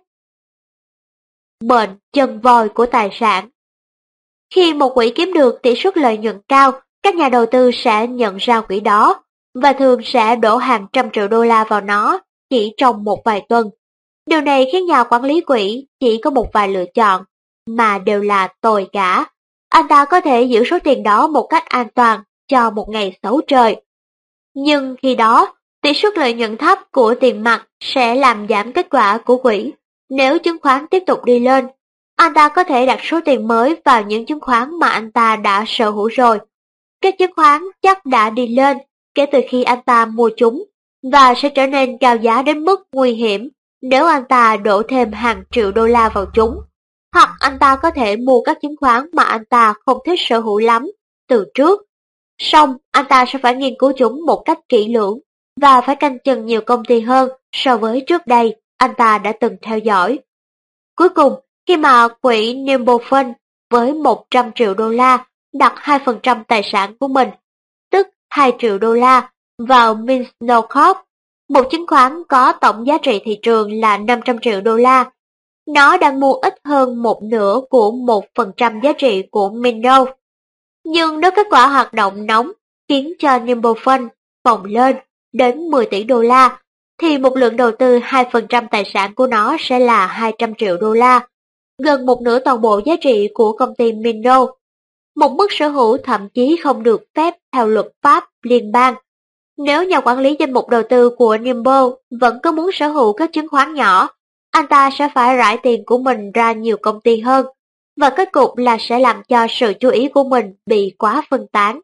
Bệnh chân voi của tài sản. Khi một quỹ kiếm được tỷ suất lợi nhuận cao, các nhà đầu tư sẽ nhận ra quỹ đó và thường sẽ đổ hàng trăm triệu đô la vào nó chỉ trong một vài tuần. Điều này khiến nhà quản lý quỹ chỉ có một vài lựa chọn, mà đều là tồi cả. Anh ta có thể giữ số tiền đó một cách an toàn cho một ngày xấu trời. Nhưng khi đó, tỷ suất lợi nhuận thấp của tiền mặt sẽ làm giảm kết quả của quỹ, Nếu chứng khoán tiếp tục đi lên, anh ta có thể đặt số tiền mới vào những chứng khoán mà anh ta đã sở hữu rồi. Các chứng khoán chắc đã đi lên kể từ khi anh ta mua chúng và sẽ trở nên cao giá đến mức nguy hiểm nếu anh ta đổ thêm hàng triệu đô la vào chúng. Hoặc anh ta có thể mua các chứng khoán mà anh ta không thích sở hữu lắm từ trước. Song anh ta sẽ phải nghiên cứu chúng một cách kỹ lưỡng và phải canh chừng nhiều công ty hơn so với trước đây anh ta đã từng theo dõi. Cuối cùng, khi mà quỹ Nimble Fund với 100 triệu đô la đặt 2% tài sản của mình, tức 2 triệu đô la, vào Mizuho Corp, một chứng khoán có tổng giá trị thị trường là 500 triệu đô la. Nó đang mua ít hơn một nửa của 1% giá trị của Mizuho. Nhưng nếu kết quả hoạt động nóng khiến cho Nimble Fund phồng lên đến 10 tỷ đô la, thì một lượng đầu tư 2% tài sản của nó sẽ là 200 triệu đô la, gần một nửa toàn bộ giá trị của công ty Mizuho. Một mức sở hữu thậm chí không được phép theo luật pháp liên bang. Nếu nhà quản lý danh mục đầu tư của Nimble vẫn có muốn sở hữu các chứng khoán nhỏ, anh ta sẽ phải rải tiền của mình ra nhiều công ty hơn, và kết cục là sẽ làm cho sự chú ý của mình bị quá phân tán.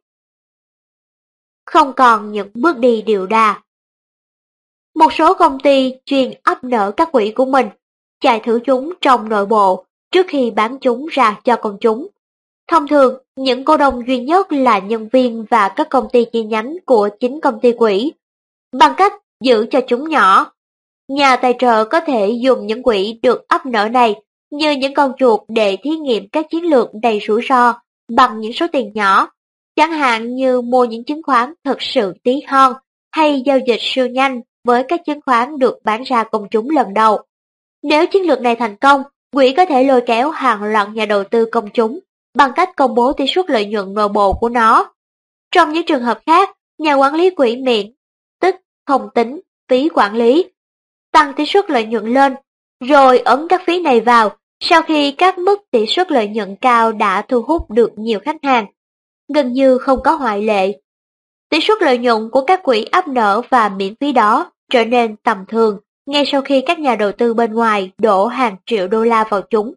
Không còn những bước đi điệu đà. Một số công ty chuyên ấp nở các quỹ của mình, chạy thử chúng trong nội bộ trước khi bán chúng ra cho công chúng. Thông thường, những cổ đông duy nhất là nhân viên và các công ty chi nhánh của chính công ty quỹ. Bằng cách giữ cho chúng nhỏ, nhà tài trợ có thể dùng những quỹ được ấp nở này như những con chuột để thí nghiệm các chiến lược đầy rủi ro bằng những số tiền nhỏ, chẳng hạn như mua những chứng khoán thực sự tí hon hay giao dịch siêu nhanh với các chứng khoán được bán ra công chúng lần đầu. Nếu chiến lược này thành công, quỹ có thể lôi kéo hàng loạt nhà đầu tư công chúng bằng cách công bố tỷ suất lợi nhuận nội bộ của nó. Trong những trường hợp khác, nhà quản lý quỹ miễn, tức không tính phí quản lý, tăng tỷ suất lợi nhuận lên, rồi ấn các phí này vào sau khi các mức tỷ suất lợi nhuận cao đã thu hút được nhiều khách hàng. Gần như không có ngoại lệ. Tỷ suất lợi nhuận của các quỹ ấp nở và miễn phí đó trở nên tầm thường ngay sau khi các nhà đầu tư bên ngoài đổ hàng triệu đô la vào chúng.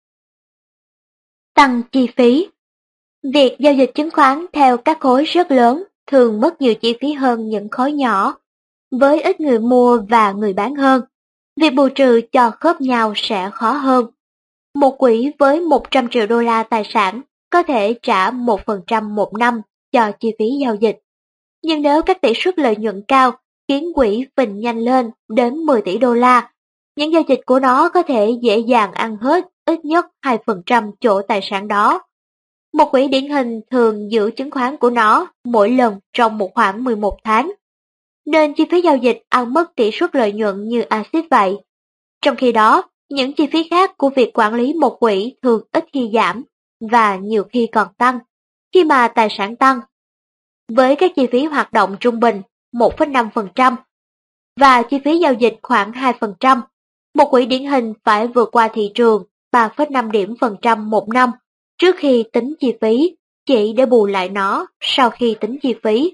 Tăng chi phí. Việc giao dịch chứng khoán theo các khối rất lớn thường mất nhiều chi phí hơn những khối nhỏ. Với ít người mua và người bán hơn, việc bù trừ cho khớp nhau sẽ khó hơn. Một quỹ với 100 triệu đô la tài sản có thể trả 1% một năm cho chi phí giao dịch. Nhưng nếu các tỷ suất lợi nhuận cao khiến quỹ phình nhanh lên đến 10 tỷ đô la, những giao dịch của nó có thể dễ dàng ăn hết ít nhất 2% chỗ tài sản đó. Một quỹ điển hình thường giữ chứng khoán của nó mỗi lần trong một khoảng 11 tháng, nên chi phí giao dịch ăn mất tỷ suất lợi nhuận như axit vậy. Trong khi đó, những chi phí khác của việc quản lý một quỹ thường ít khi giảm và nhiều khi còn tăng khi mà tài sản tăng. Với các chi phí hoạt động trung bình 1,5% và chi phí giao dịch khoảng 2%, một quỹ điển hình phải vượt qua thị trường 3,5 điểm phần trăm một năm trước khi tính chi phí, chỉ để bù lại nó sau khi tính chi phí.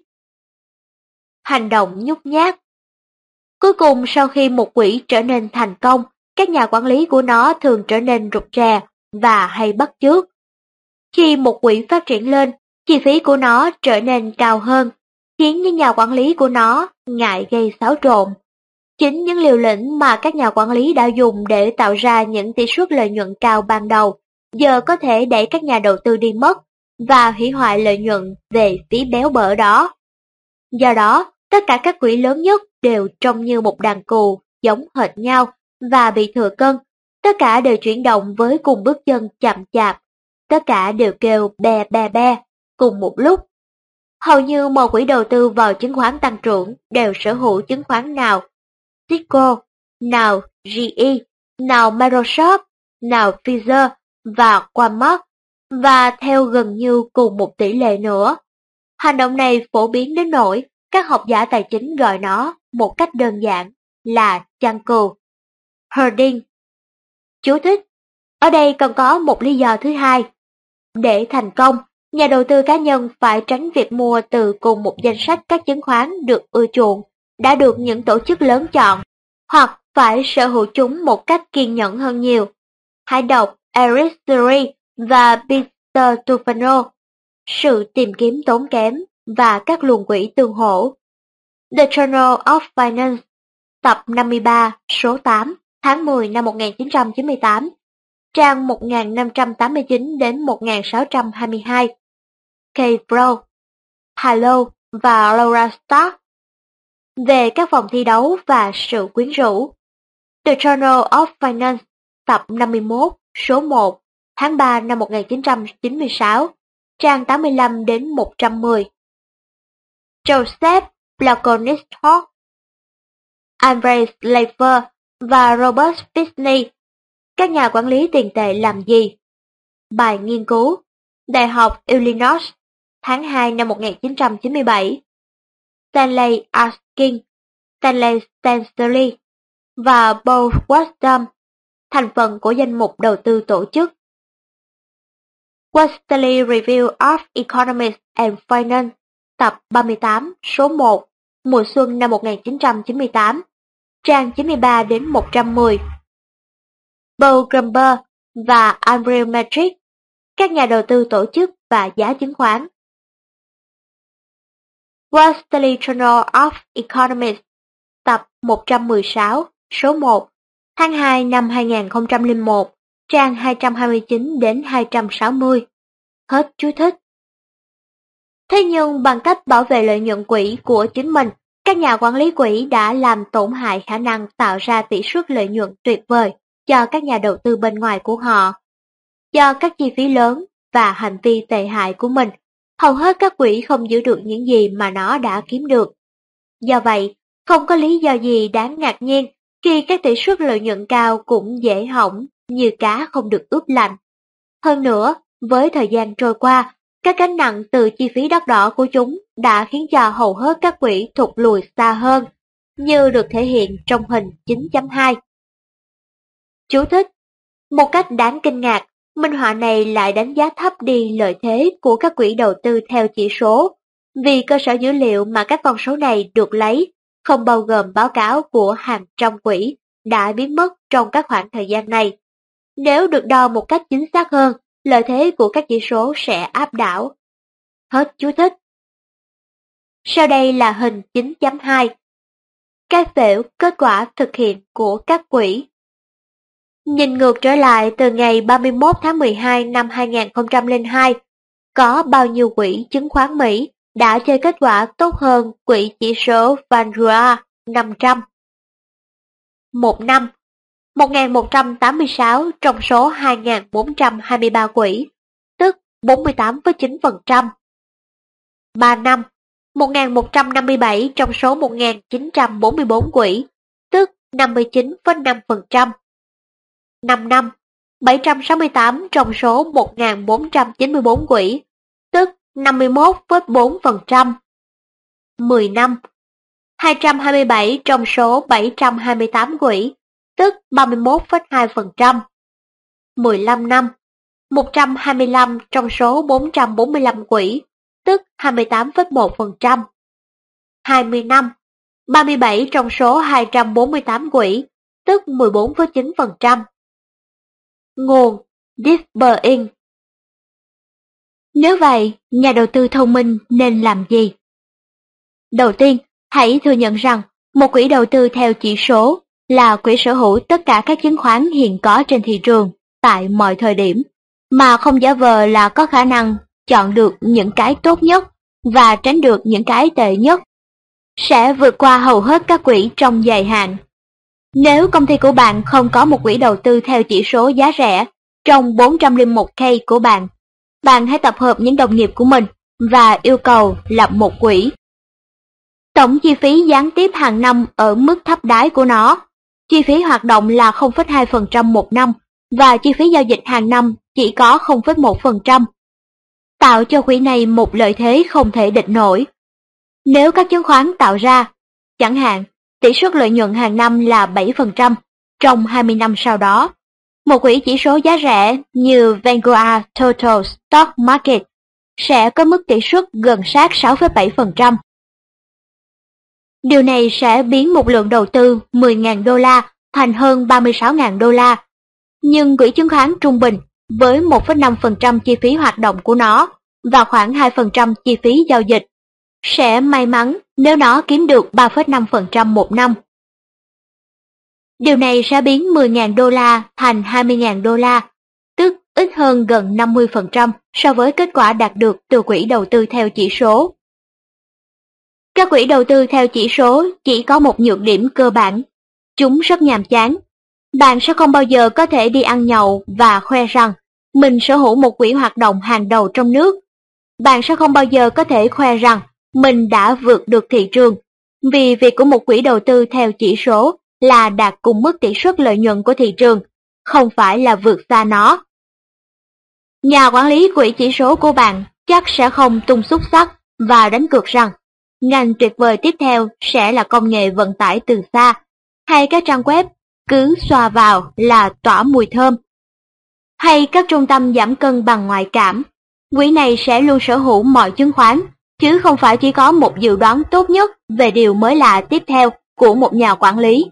Hành động nhút nhát. Cuối cùng, sau khi một quỹ trở nên thành công, các nhà quản lý của nó thường trở nên rụt rè và hay bắt chước. Khi một quỹ phát triển lên, chi phí của nó trở nên cao hơn, khiến những nhà quản lý của nó ngại gây xáo trộn. Chính những liều lĩnh mà các nhà quản lý đã dùng để tạo ra những tỷ suất lợi nhuận cao ban đầu, giờ có thể đẩy các nhà đầu tư đi mất và hủy hoại lợi nhuận về phí béo bở đó. Do đó, tất cả các quỹ lớn nhất đều trông như một đàn cừu giống hệt nhau và bị thừa cân. Tất cả đều chuyển động với cùng bước chân chậm chạp. Tất cả đều kêu be be be cùng một lúc. Hầu như mọi quỹ đầu tư vào chứng khoán tăng trưởng đều sở hữu chứng khoán nào Cisco, nào GE, nào Microsoft, nào Pfizer và Walmart, và theo gần như cùng một tỷ lệ nữa. Hành động này phổ biến đến nỗi các học giả tài chính gọi nó một cách đơn giản là chăn cừu, herding. Chú thích: ở đây còn có một lý do thứ hai. Để thành công, nhà đầu tư cá nhân phải tránh việc mua từ cùng một danh sách các chứng khoán được ưa chuộng, đã được những tổ chức lớn chọn, hoặc phải sở hữu chúng một cách kiên nhẫn hơn nhiều. Hãy đọc Eric Ries và Peter Tufano, Sự tìm kiếm tốn kém và các luồng quỹ tương hỗ. The Journal of Finance, tập 53, số 8, tháng 10 năm 1998, trang 1589 đến 1622. Kay Brown, Harlow và Laura Stark. Về các vòng thi đấu và sự quyến rũ. The Journal of Finance, tập 51, số 1, tháng 3 năm 1996, trang 85 đến 110. Joseph Blagonistok, Andre Slaver và Robert Finney, Các nhà quản lý tiền tệ làm gì? Bài nghiên cứu, Đại học Illinois, tháng 2 năm 1997. Stanley Askin, Stanley Stanley và Paul Wasdom, thành phần của danh mục đầu tư tổ chức. Quarterly Review of Economics and Finance, tập 38, số 1, mùa xuân năm 1998, trang 93 đến 110. Paul Grumber và Andrew Matrick, Các nhà đầu tư tổ chức và giá chứng khoán. Wall Street Journal of Economics, tập 116, số 1, tháng 2 năm 2001, trang 229 đến 260. Hết chú thích. Thế nhưng bằng cách bảo vệ lợi nhuận quỹ của chính mình, các nhà quản lý quỹ đã làm tổn hại khả năng tạo ra tỷ suất lợi nhuận tuyệt vời cho các nhà đầu tư bên ngoài của họ. Do các chi phí lớn và hành vi tệ hại của mình, hầu hết các quỹ không giữ được những gì mà nó đã kiếm được. Do vậy, không có lý do gì đáng ngạc nhiên khi các tỷ suất lợi nhuận cao cũng dễ hỏng như cá không được ướp lạnh. Hơn nữa, với thời gian trôi qua, các gánh nặng từ chi phí đắt đỏ của chúng đã khiến cho hầu hết các quỹ thụt lùi xa hơn, như được thể hiện trong hình 9.2. Chú thích: Một cách đáng kinh ngạc, minh họa này lại đánh giá thấp đi lợi thế của các quỹ đầu tư theo chỉ số, vì cơ sở dữ liệu mà các con số này được lấy không bao gồm báo cáo của hàng trăm quỹ đã biến mất trong các khoảng thời gian này. Nếu được đo một cách chính xác hơn, lợi thế của các chỉ số sẽ áp đảo. Hết chú thích. Sau đây là hình 9.2. Cái phễu kết quả thực hiện của các quỹ. Nhìn ngược trở lại từ ngày 31 tháng 12 năm 2002, có bao nhiêu quỹ chứng khoán Mỹ đã chơi kết quả tốt hơn quỹ chỉ số Vanguard 500? Một năm, 1.186 trong số 2.423 quỹ, tức 48,9%. 3 năm, 1.157 trong số 1.944 quỹ, tức 59,5%. 5 năm, 768 trong số 1.494 quỹ, tức 51,4%. 10 năm, 227 trong số 728 quỹ, tức 31,2%. 15 năm, 125 trong số 445 quỹ, tức 28,1%. 20 năm, 37 trong số 248 quỹ, tức 14,9%. Nguồn Deeper Inc. Nếu vậy, nhà đầu tư thông minh nên làm gì? Đầu tiên, hãy thừa nhận rằng một quỹ đầu tư theo chỉ số là quỹ sở hữu tất cả các chứng khoán hiện có trên thị trường tại mọi thời điểm, mà không giả vờ là có khả năng chọn được những cái tốt nhất và tránh được những cái tệ nhất, sẽ vượt qua hầu hết các quỹ trong dài hạn. Nếu công ty của bạn không có một quỹ đầu tư theo chỉ số giá rẻ trong 401k của bạn, bạn hãy tập hợp những đồng nghiệp của mình và yêu cầu lập một quỹ. Tổng chi phí gián tiếp hàng năm ở mức thấp đáy của nó, chi phí hoạt động là 0,2% một năm và chi phí giao dịch hàng năm chỉ có 0,1%. Tạo cho quỹ này một lợi thế không thể địch nổi. Nếu các chứng khoán tạo ra, chẳng hạn, tỷ suất lợi nhuận hàng năm là 7% trong 20 năm sau đó, một quỹ chỉ số giá rẻ như Vanguard Total Stock Market sẽ có mức tỷ suất gần sát 6,7%. Điều này sẽ biến một lượng đầu tư $10.000 thành hơn 36.000 đô la. Nhưng quỹ chứng khoán trung bình với 1,5% chi phí hoạt động của nó và khoảng 2% chi phí giao dịch sẽ may mắn nếu nó kiếm được 3,5% một năm. Điều này sẽ biến 10.000 đô la thành 20.000 đô la, tức ít hơn gần 50% so với kết quả đạt được từ quỹ đầu tư theo chỉ số. Các quỹ đầu tư theo chỉ số chỉ có một nhược điểm cơ bản, chúng rất nhàm chán. Bạn sẽ không bao giờ có thể đi ăn nhậu và khoe rằng mình sở hữu một quỹ hoạt động hàng đầu trong nước. Bạn sẽ không bao giờ có thể khoe rằng mình đã vượt được thị trường, vì việc của một quỹ đầu tư theo chỉ số là đạt cùng mức tỷ suất lợi nhuận của thị trường, không phải là vượt xa nó. Nhà quản lý quỹ chỉ số của bạn chắc sẽ không tung xúc xắc và đánh cược rằng ngành tuyệt vời tiếp theo sẽ là công nghệ vận tải từ xa, hay các trang web cứ xoa vào là tỏa mùi thơm, hay các trung tâm giảm cân bằng ngoại cảm. Quỹ này sẽ luôn sở hữu mọi chứng khoán, chứ không phải chỉ có một dự đoán tốt nhất về điều mới lạ tiếp theo của một nhà quản lý.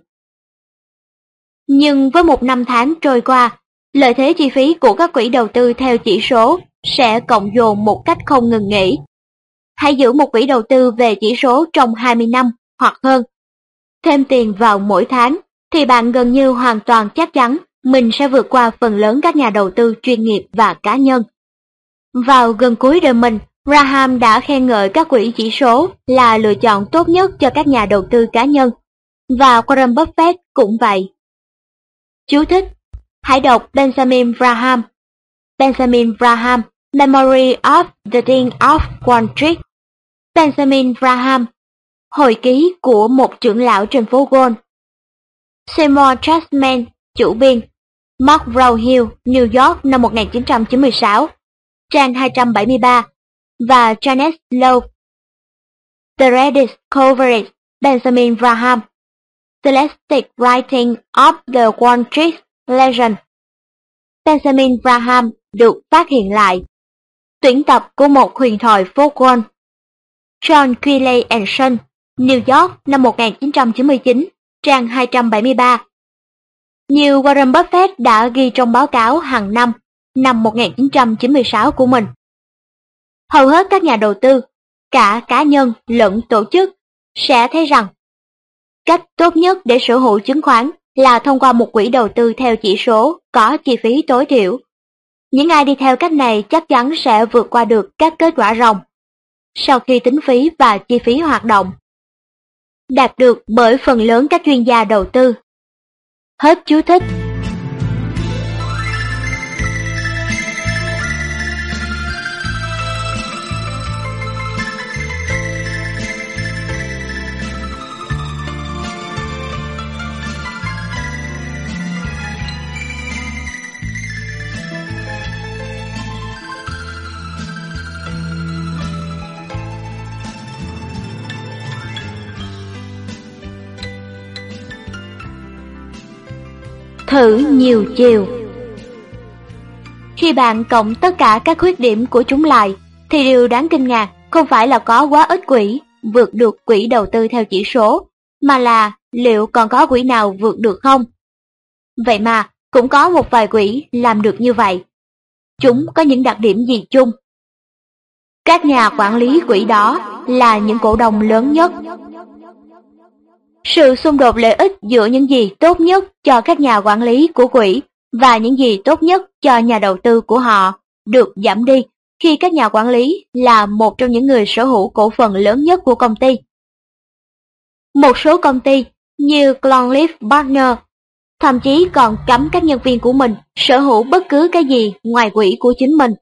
Nhưng với một năm tháng trôi qua, lợi thế chi phí của các quỹ đầu tư theo chỉ số sẽ cộng dồn một cách không ngừng nghỉ. Hãy giữ một quỹ đầu tư về chỉ số trong 20 năm hoặc hơn. Thêm tiền vào mỗi tháng thì bạn gần như hoàn toàn chắc chắn mình sẽ vượt qua phần lớn các nhà đầu tư chuyên nghiệp và cá nhân. Vào gần cuối đời mình, Graham đã khen ngợi các quỹ chỉ số là lựa chọn tốt nhất cho các nhà đầu tư cá nhân, và Warren Buffett cũng vậy. Chú thích: hãy đọc Benjamin Graham. Benjamin Graham, Memory of the Dean of Wall Street. Benjamin Graham, hồi ký của một trưởng lão trên phố Wall. Seymour Chapman, chủ biên. Mark Brownhill, New York năm 1996, trang 273, và Janet Lowe. The Reddit Coverage, Benjamin Graham. Selected Writing of the Wall Street Legend. Benjamin Graham được phát hiện lại. Tuyển tập của một huyền thoại phố Wall. John Quiley and Son, New York năm 1999, trang 273. Như Warren Buffett đã ghi trong báo cáo hàng năm 1996 của mình. Hầu hết các nhà đầu tư, cả cá nhân lẫn tổ chức, sẽ thấy rằng cách tốt nhất để sở hữu chứng khoán là thông qua một quỹ đầu tư theo chỉ số có chi phí tối thiểu. Những ai đi theo cách này chắc chắn sẽ vượt qua được các kết quả ròng sau khi tính phí và chi phí hoạt động, đạt được bởi phần lớn các chuyên gia đầu tư. Hết chú thích. Thử nhiều chiều. Khi bạn cộng tất cả các khuyết điểm của chúng lại, thì điều đáng kinh ngạc không phải là có quá ít quỹ vượt được quỹ đầu tư theo chỉ số, mà là liệu còn có quỹ nào vượt được không? Vậy mà, cũng có một vài quỹ làm được như vậy. Chúng có những đặc điểm gì chung? Các nhà quản lý quỹ đó là những cổ đông lớn nhất. Sự xung đột lợi ích giữa những gì tốt nhất cho các nhà quản lý của quỹ và những gì tốt nhất cho nhà đầu tư của họ được giảm đi khi các nhà quản lý là một trong những người sở hữu cổ phần lớn nhất của công ty. Một số công ty như Clonleaf Partners thậm chí còn cấm các nhân viên của mình sở hữu bất cứ cái gì ngoài quỹ của chính mình.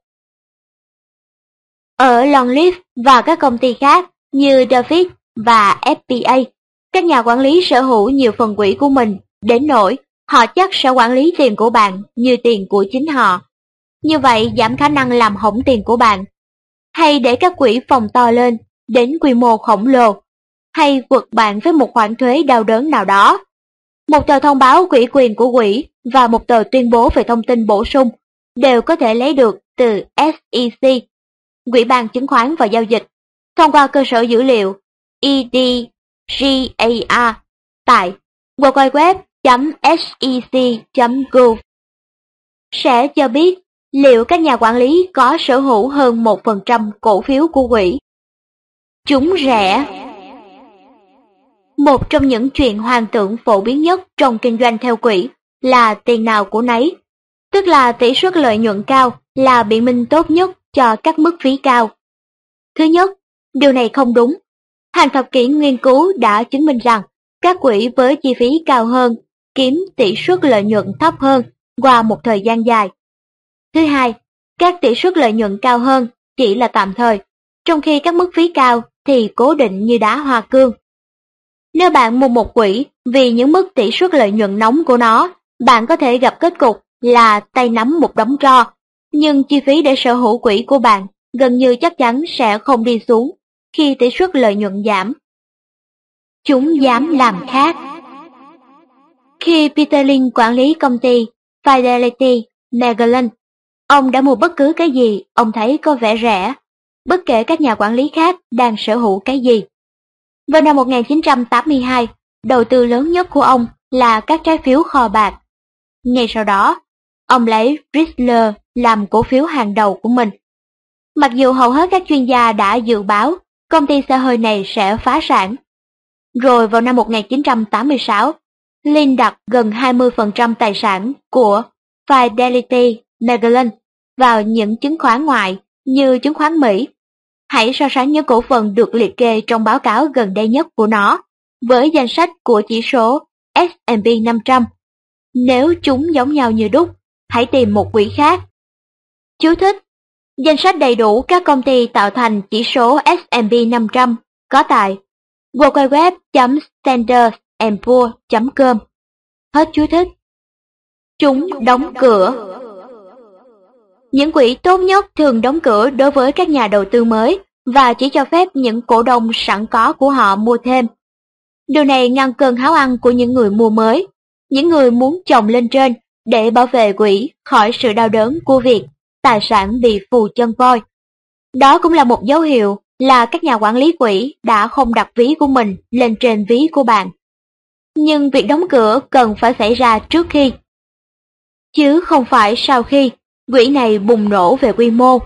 Ở Longleaf và các công ty khác như David và FPA, các nhà quản lý sở hữu nhiều phần quỹ của mình đến nỗi họ chắc sẽ quản lý tiền của bạn như tiền của chính họ. Như vậy giảm khả năng làm hỏng tiền của bạn. Hay để các quỹ phồng to lên đến quy mô khổng lồ, hay quật bạn với một khoản thuế đau đớn nào đó. Một tờ thông báo ủy quyền của quỹ và một tờ tuyên bố về thông tin bổ sung đều có thể lấy được từ SEC, Ủy ban Chứng khoán và Giao dịch, thông qua cơ sở dữ liệu EDGAR tại www.sec.gov. sec.gov sẽ cho biết liệu các nhà quản lý có sở hữu hơn 1% cổ phiếu của quỹ. Chúng rẻ. Một trong những chuyện hoang tưởng phổ biến nhất trong kinh doanh theo quỹ là tiền nào của nấy, tức là tỷ suất lợi nhuận cao là biện minh tốt nhất cho các mức phí cao. Thứ nhất, điều này không đúng. Hàng thập kỷ nghiên cứu đã chứng minh rằng các quỹ với chi phí cao hơn kiếm tỷ suất lợi nhuận thấp hơn qua một thời gian dài. Thứ hai, các tỷ suất lợi nhuận cao hơn chỉ là tạm thời, trong khi các mức phí cao thì cố định như đá hoa cương. Nếu bạn mua một quỹ vì những mức tỷ suất lợi nhuận nóng của nó, bạn có thể gặp kết cục là tay nắm một đống tro, nhưng chi phí để sở hữu quỹ của bạn gần như chắc chắn sẽ không đi xuống khi tỷ suất lợi nhuận giảm. Chúng dám làm khác. Khi Peter Lynch quản lý công ty Fidelity Magellan, ông đã mua bất cứ cái gì ông thấy có vẻ rẻ, bất kể các nhà quản lý khác đang sở hữu cái gì. Vào năm 1982, đầu tư lớn nhất của ông là các trái phiếu kho bạc. Ngay sau đó, ông lấy Chrysler làm cổ phiếu hàng đầu của mình. Mặc dù hầu hết các chuyên gia đã dự báo công ty xe hơi này sẽ phá sản. Rồi vào năm 1986, Lynch đặt gần 20% tài sản của Fidelity Magellan vào những chứng khoán ngoại như chứng khoán Mỹ. Hãy so sánh những cổ phần được liệt kê trong báo cáo gần đây nhất của nó với danh sách của chỉ số S&P 500. Nếu chúng giống nhau như đúc, hãy tìm một quỹ khác. Chú thích: danh sách đầy đủ các công ty tạo thành chỉ số S&P 500 có tại www.standardandpoor's.com. Hết chú thích. Chúng đóng cửa. Những quỹ tốt nhất thường đóng cửa đối với các nhà đầu tư mới và chỉ cho phép những cổ đông sẵn có của họ mua thêm. Điều này ngăn cơn háo ăn của những người mua mới, những người muốn chồng lên trên để bảo vệ quỹ khỏi sự đau đớn của việc tài sản bị phù chân voi. Đó cũng là một dấu hiệu là các nhà quản lý quỹ đã không đặt ví của mình lên trên ví của bạn. Nhưng việc đóng cửa cần phải xảy ra trước khi, chứ không phải sau khi quỹ này bùng nổ về quy mô.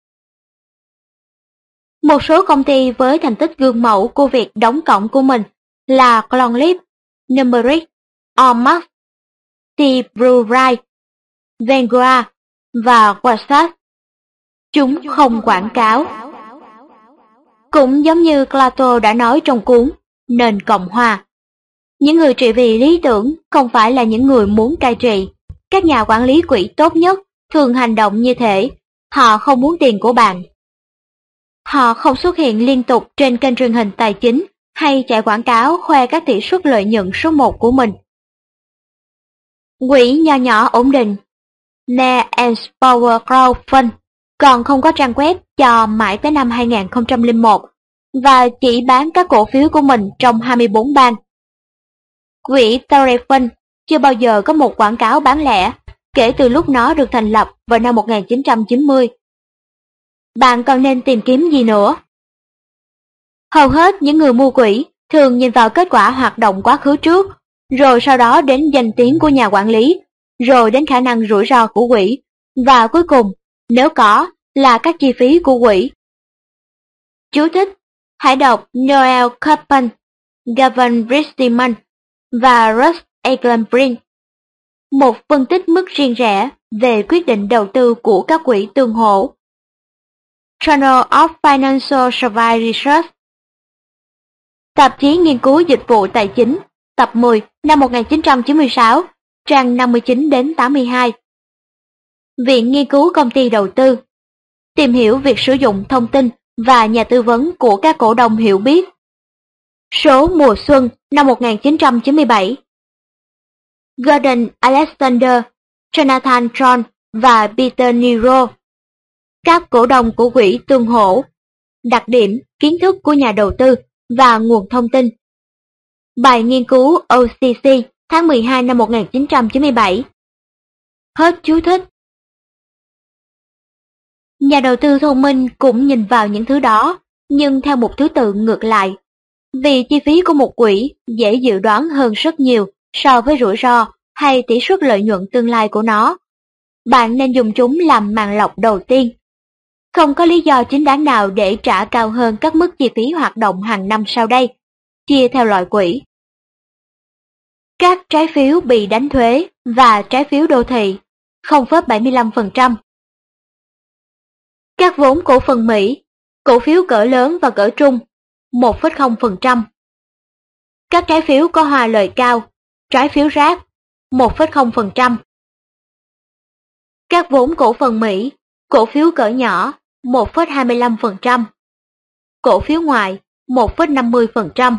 Một số công ty với thành tích gương mẫu của việc đóng cổng của mình là Clonlip, Numeric, Allmark, T. Brew Wright, Vanguard và Wasatch. Chúng không quảng cáo. Cũng giống như Plato đã nói trong cuốn Nền Cộng Hòa, những người trị vì lý tưởng không phải là những người muốn cai trị. Các nhà quản lý quỹ tốt nhất thường hành động như thế, họ không muốn tiền của bạn. Họ không xuất hiện liên tục trên kênh truyền hình tài chính hay chạy quảng cáo khoe các tỷ suất lợi nhuận số 1 của mình. Quỹ nho nhỏ ổn định Nair and Power Crowd Fund còn không có trang web cho mãi tới năm 2001 và chỉ bán các cổ phiếu của mình trong 24 bang. Quỹ Torrey Fund chưa bao giờ có một quảng cáo bán lẻ kể từ lúc nó được thành lập vào năm 1990. Bạn còn nên tìm kiếm gì nữa? Hầu hết những người mua quỹ thường nhìn vào kết quả hoạt động quá khứ trước, rồi sau đó đến danh tiếng của nhà quản lý, rồi đến khả năng rủi ro của quỹ, và cuối cùng, nếu có, là các chi phí của quỹ. Chú thích: hãy đọc Noel Kaplan, Gavin Bristeman và Russ Eglen-Brink. Một phân tích mức riêng rẽ về quyết định đầu tư của các quỹ tương hỗ. Journal of Financial Survey Research. Tạp chí Nghiên cứu Dịch vụ Tài chính, tập 10, năm 1996, trang 59-82. Viện Nghiên cứu Công ty Đầu tư. Tìm hiểu việc sử dụng thông tin và nhà tư vấn của các cổ đông hiểu biết. Số mùa xuân năm 1997. Gordon Alexander, Jonathan Tron và Peter Nero. Các cổ đông của quỹ tương hỗ. Đặc điểm, kiến thức của nhà đầu tư và nguồn thông tin. Bài nghiên cứu OCC tháng 12 năm 1997. Hết chú thích. Nhà đầu tư thông minh cũng nhìn vào những thứ đó, nhưng theo một thứ tự ngược lại. Vì chi phí của một quỹ dễ dự đoán hơn rất nhiều so với rủi ro hay tỷ suất lợi nhuận tương lai của nó. Bạn nên dùng chúng làm màng lọc đầu tiên. Không có lý do chính đáng nào để trả cao hơn các mức chi phí hoạt động hàng năm sau đây, chia theo loại quỹ. Các trái phiếu bị đánh thuế và trái phiếu đô thị 0,75%. Các vốn cổ phần Mỹ, cổ phiếu cỡ lớn và cỡ trung 1,0%. Các trái phiếu có hòa lợi cao, trái phiếu rác 1,0%. Các vốn cổ phần Mỹ, cổ phiếu cỡ nhỏ 1,25%. Cổ phiếu ngoại 1,50%.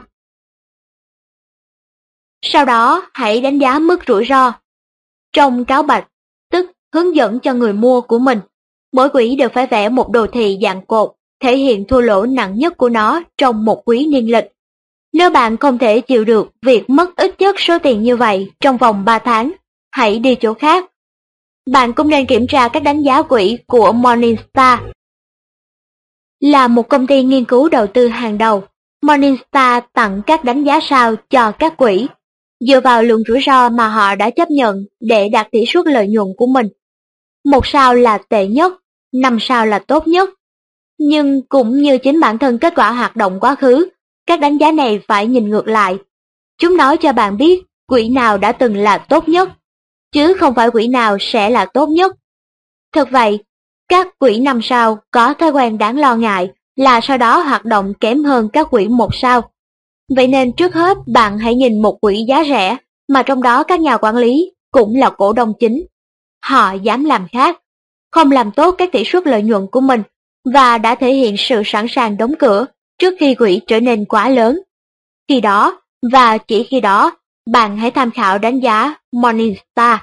Sau đó hãy đánh giá mức rủi ro. Trong cáo bạch, tức hướng dẫn cho người mua của mình, mỗi quỹ đều phải vẽ một đồ thị dạng cột, thể hiện thua lỗ nặng nhất của nó trong một quý niên lịch. Nếu bạn không thể chịu được việc mất ít nhất số tiền như vậy trong vòng 3 tháng, hãy đi chỗ khác. Bạn cũng nên kiểm tra các đánh giá quỹ của Morningstar. Là một công ty nghiên cứu đầu tư hàng đầu, Morningstar tặng các đánh giá sao cho các quỹ, dựa vào lượng rủi ro mà họ đã chấp nhận để đạt tỷ suất lợi nhuận của mình. 1 sao là tệ nhất, 5 sao là tốt nhất. Nhưng cũng như chính bản thân kết quả hoạt động quá khứ, các đánh giá này phải nhìn ngược lại. Chúng nói cho bạn biết quỹ nào đã từng là tốt nhất, chứ không phải quỹ nào sẽ là tốt nhất. Thực vậy, các quỹ 5 sao có thói quen đáng lo ngại là sau đó hoạt động kém hơn các quỹ 1 sao. Vậy nên trước hết bạn hãy nhìn một quỹ giá rẻ mà trong đó các nhà quản lý cũng là cổ đông chính. Họ dám làm khác, không làm tốt các tỷ suất lợi nhuận của mình và đã thể hiện sự sẵn sàng đóng cửa trước khi quỹ trở nên quá lớn. Khi đó, và chỉ khi đó, bạn hãy tham khảo đánh giá Morningstar.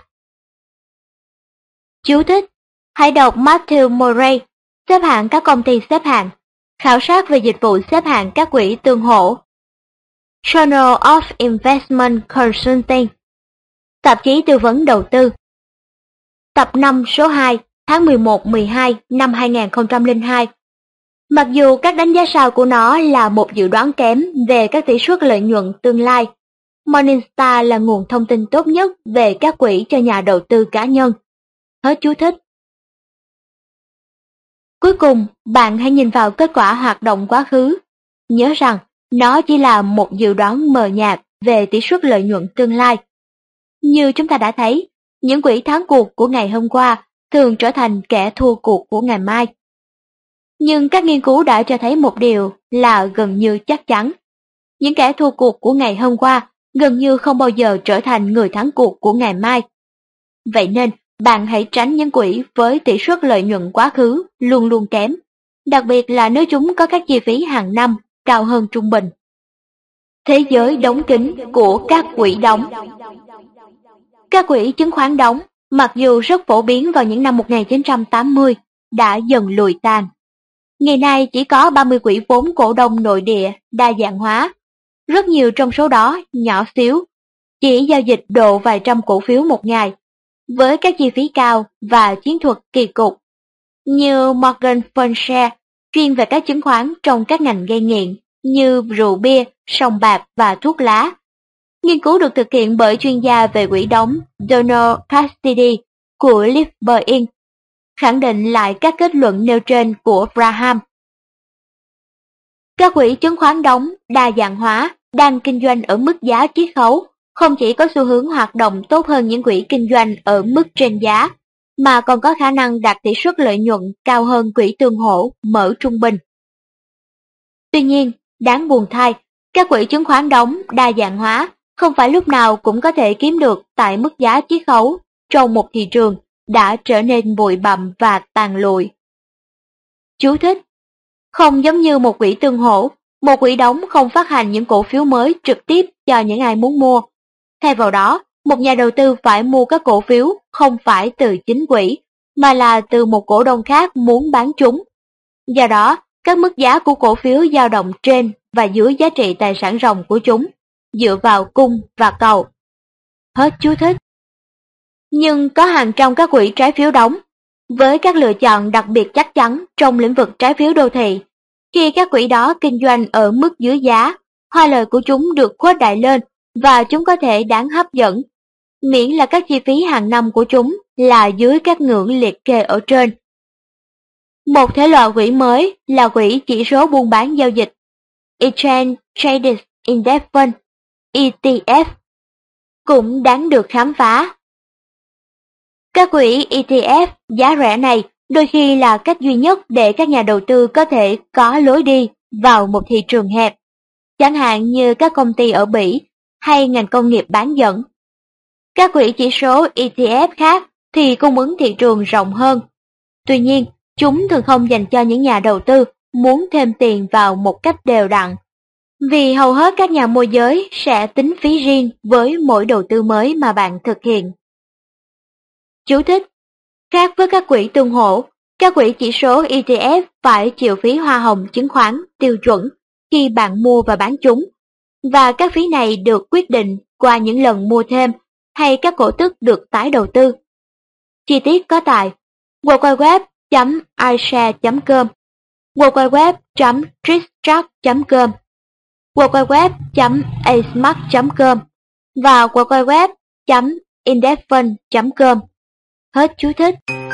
Chú thích: hãy đọc Matthew Murray, xếp hạng các công ty xếp hạng, khảo sát về dịch vụ xếp hạng các quỹ tương hỗ. Journal of Investment Consulting, tạp chí tư vấn đầu tư. Tập 5 số 2, tháng 11-12 năm 2002. Mặc dù các đánh giá sao của nó là một dự đoán kém về các tỷ suất lợi nhuận tương lai, Morningstar là nguồn thông tin tốt nhất về các quỹ cho nhà đầu tư cá nhân. Hết chú thích. Cuối cùng, bạn hãy nhìn vào kết quả hoạt động quá khứ. Nhớ rằng, nó chỉ là một dự đoán mờ nhạt về tỷ suất lợi nhuận tương lai. Như chúng ta đã thấy, những quỹ thắng cuộc của ngày hôm qua thường trở thành kẻ thua cuộc của ngày mai. Nhưng các nghiên cứu đã cho thấy một điều là gần như chắc chắn. Những kẻ thua cuộc của ngày hôm qua gần như không bao giờ trở thành người thắng cuộc của ngày mai. Vậy nên, bạn hãy tránh những quỹ với tỷ suất lợi nhuận quá khứ luôn luôn kém, đặc biệt là nếu chúng có các chi phí hàng năm cao hơn trung bình. Thế giới đóng kín của các quỹ đóng. Các quỹ chứng khoán đóng, mặc dù rất phổ biến vào những năm 1980, đã dần lùi tàn. Ngày nay chỉ có 30 quỹ vốn cổ đông nội địa đa dạng hóa. Rất nhiều trong số đó nhỏ xíu, chỉ giao dịch độ vài trăm cổ phiếu một ngày, với các chi phí cao và chiến thuật kỳ cục, như Morgan Stanley chuyên về các chứng khoán trong các ngành gây nghiện như rượu bia, sòng bạc và thuốc lá. Nghiên cứu được thực hiện bởi chuyên gia về quỹ đóng Donald Cassidy của Liveber Inc. khẳng định lại các kết luận nêu trên của Graham. Các quỹ chứng khoán đóng đa dạng hóa đang kinh doanh ở mức giá chiết khấu không chỉ có xu hướng hoạt động tốt hơn những quỹ kinh doanh ở mức trên giá, mà còn có khả năng đạt tỷ suất lợi nhuận cao hơn quỹ tương hỗ mở trung bình. Tuy nhiên, đáng buồn thay, các quỹ chứng khoán đóng đa dạng hóa không phải lúc nào cũng có thể kiếm được tại mức giá chiết khấu trong một thị trường đã trở nên bụi bặm và tàn lụi. Chú thích: không giống như một quỹ tương hỗ, một quỹ đóng không phát hành những cổ phiếu mới trực tiếp cho những ai muốn mua. Thay vào đó, một nhà đầu tư phải mua các cổ phiếu không phải từ chính quỹ, mà là từ một cổ đông khác muốn bán chúng. Do đó, các mức giá của cổ phiếu dao động trên và dưới giá trị tài sản ròng của chúng, dựa vào cung và cầu. Hết chú thích. Nhưng có hàng trăm các quỹ trái phiếu đóng, với các lựa chọn đặc biệt chắc chắn trong lĩnh vực trái phiếu đô thị. Khi các quỹ đó kinh doanh ở mức dưới giá, hoa lời của chúng được khuếch đại lên và chúng có thể đáng hấp dẫn, miễn là các chi phí hàng năm của chúng là dưới các ngưỡng liệt kê ở trên. Một thể loại quỹ mới là quỹ chỉ số buôn bán giao dịch Exchange Traded Index Fund ETF, cũng đáng được khám phá. Các quỹ ETF giá rẻ này đôi khi là cách duy nhất để các nhà đầu tư có thể có lối đi vào một thị trường hẹp, chẳng hạn như các công ty ở Bỉ hay ngành công nghiệp bán dẫn. Các quỹ chỉ số ETF khác thì cung ứng thị trường rộng hơn. Tuy nhiên, chúng thường không dành cho những nhà đầu tư muốn thêm tiền vào một cách đều đặn, vì hầu hết các nhà môi giới sẽ tính phí riêng với mỗi đầu tư mới mà bạn thực hiện. Chú thích: khác với các quỹ tương hỗ, các quỹ chỉ số ETF phải chịu phí hoa hồng chứng khoán tiêu chuẩn khi bạn mua và bán chúng, và các phí này được quyết định qua những lần mua thêm hay các cổ tức được tái đầu tư. Chi tiết có tại www.ishare.com, www.tricktrack.com, www.asmart.com và www.indexfund.com. Hết chú thích.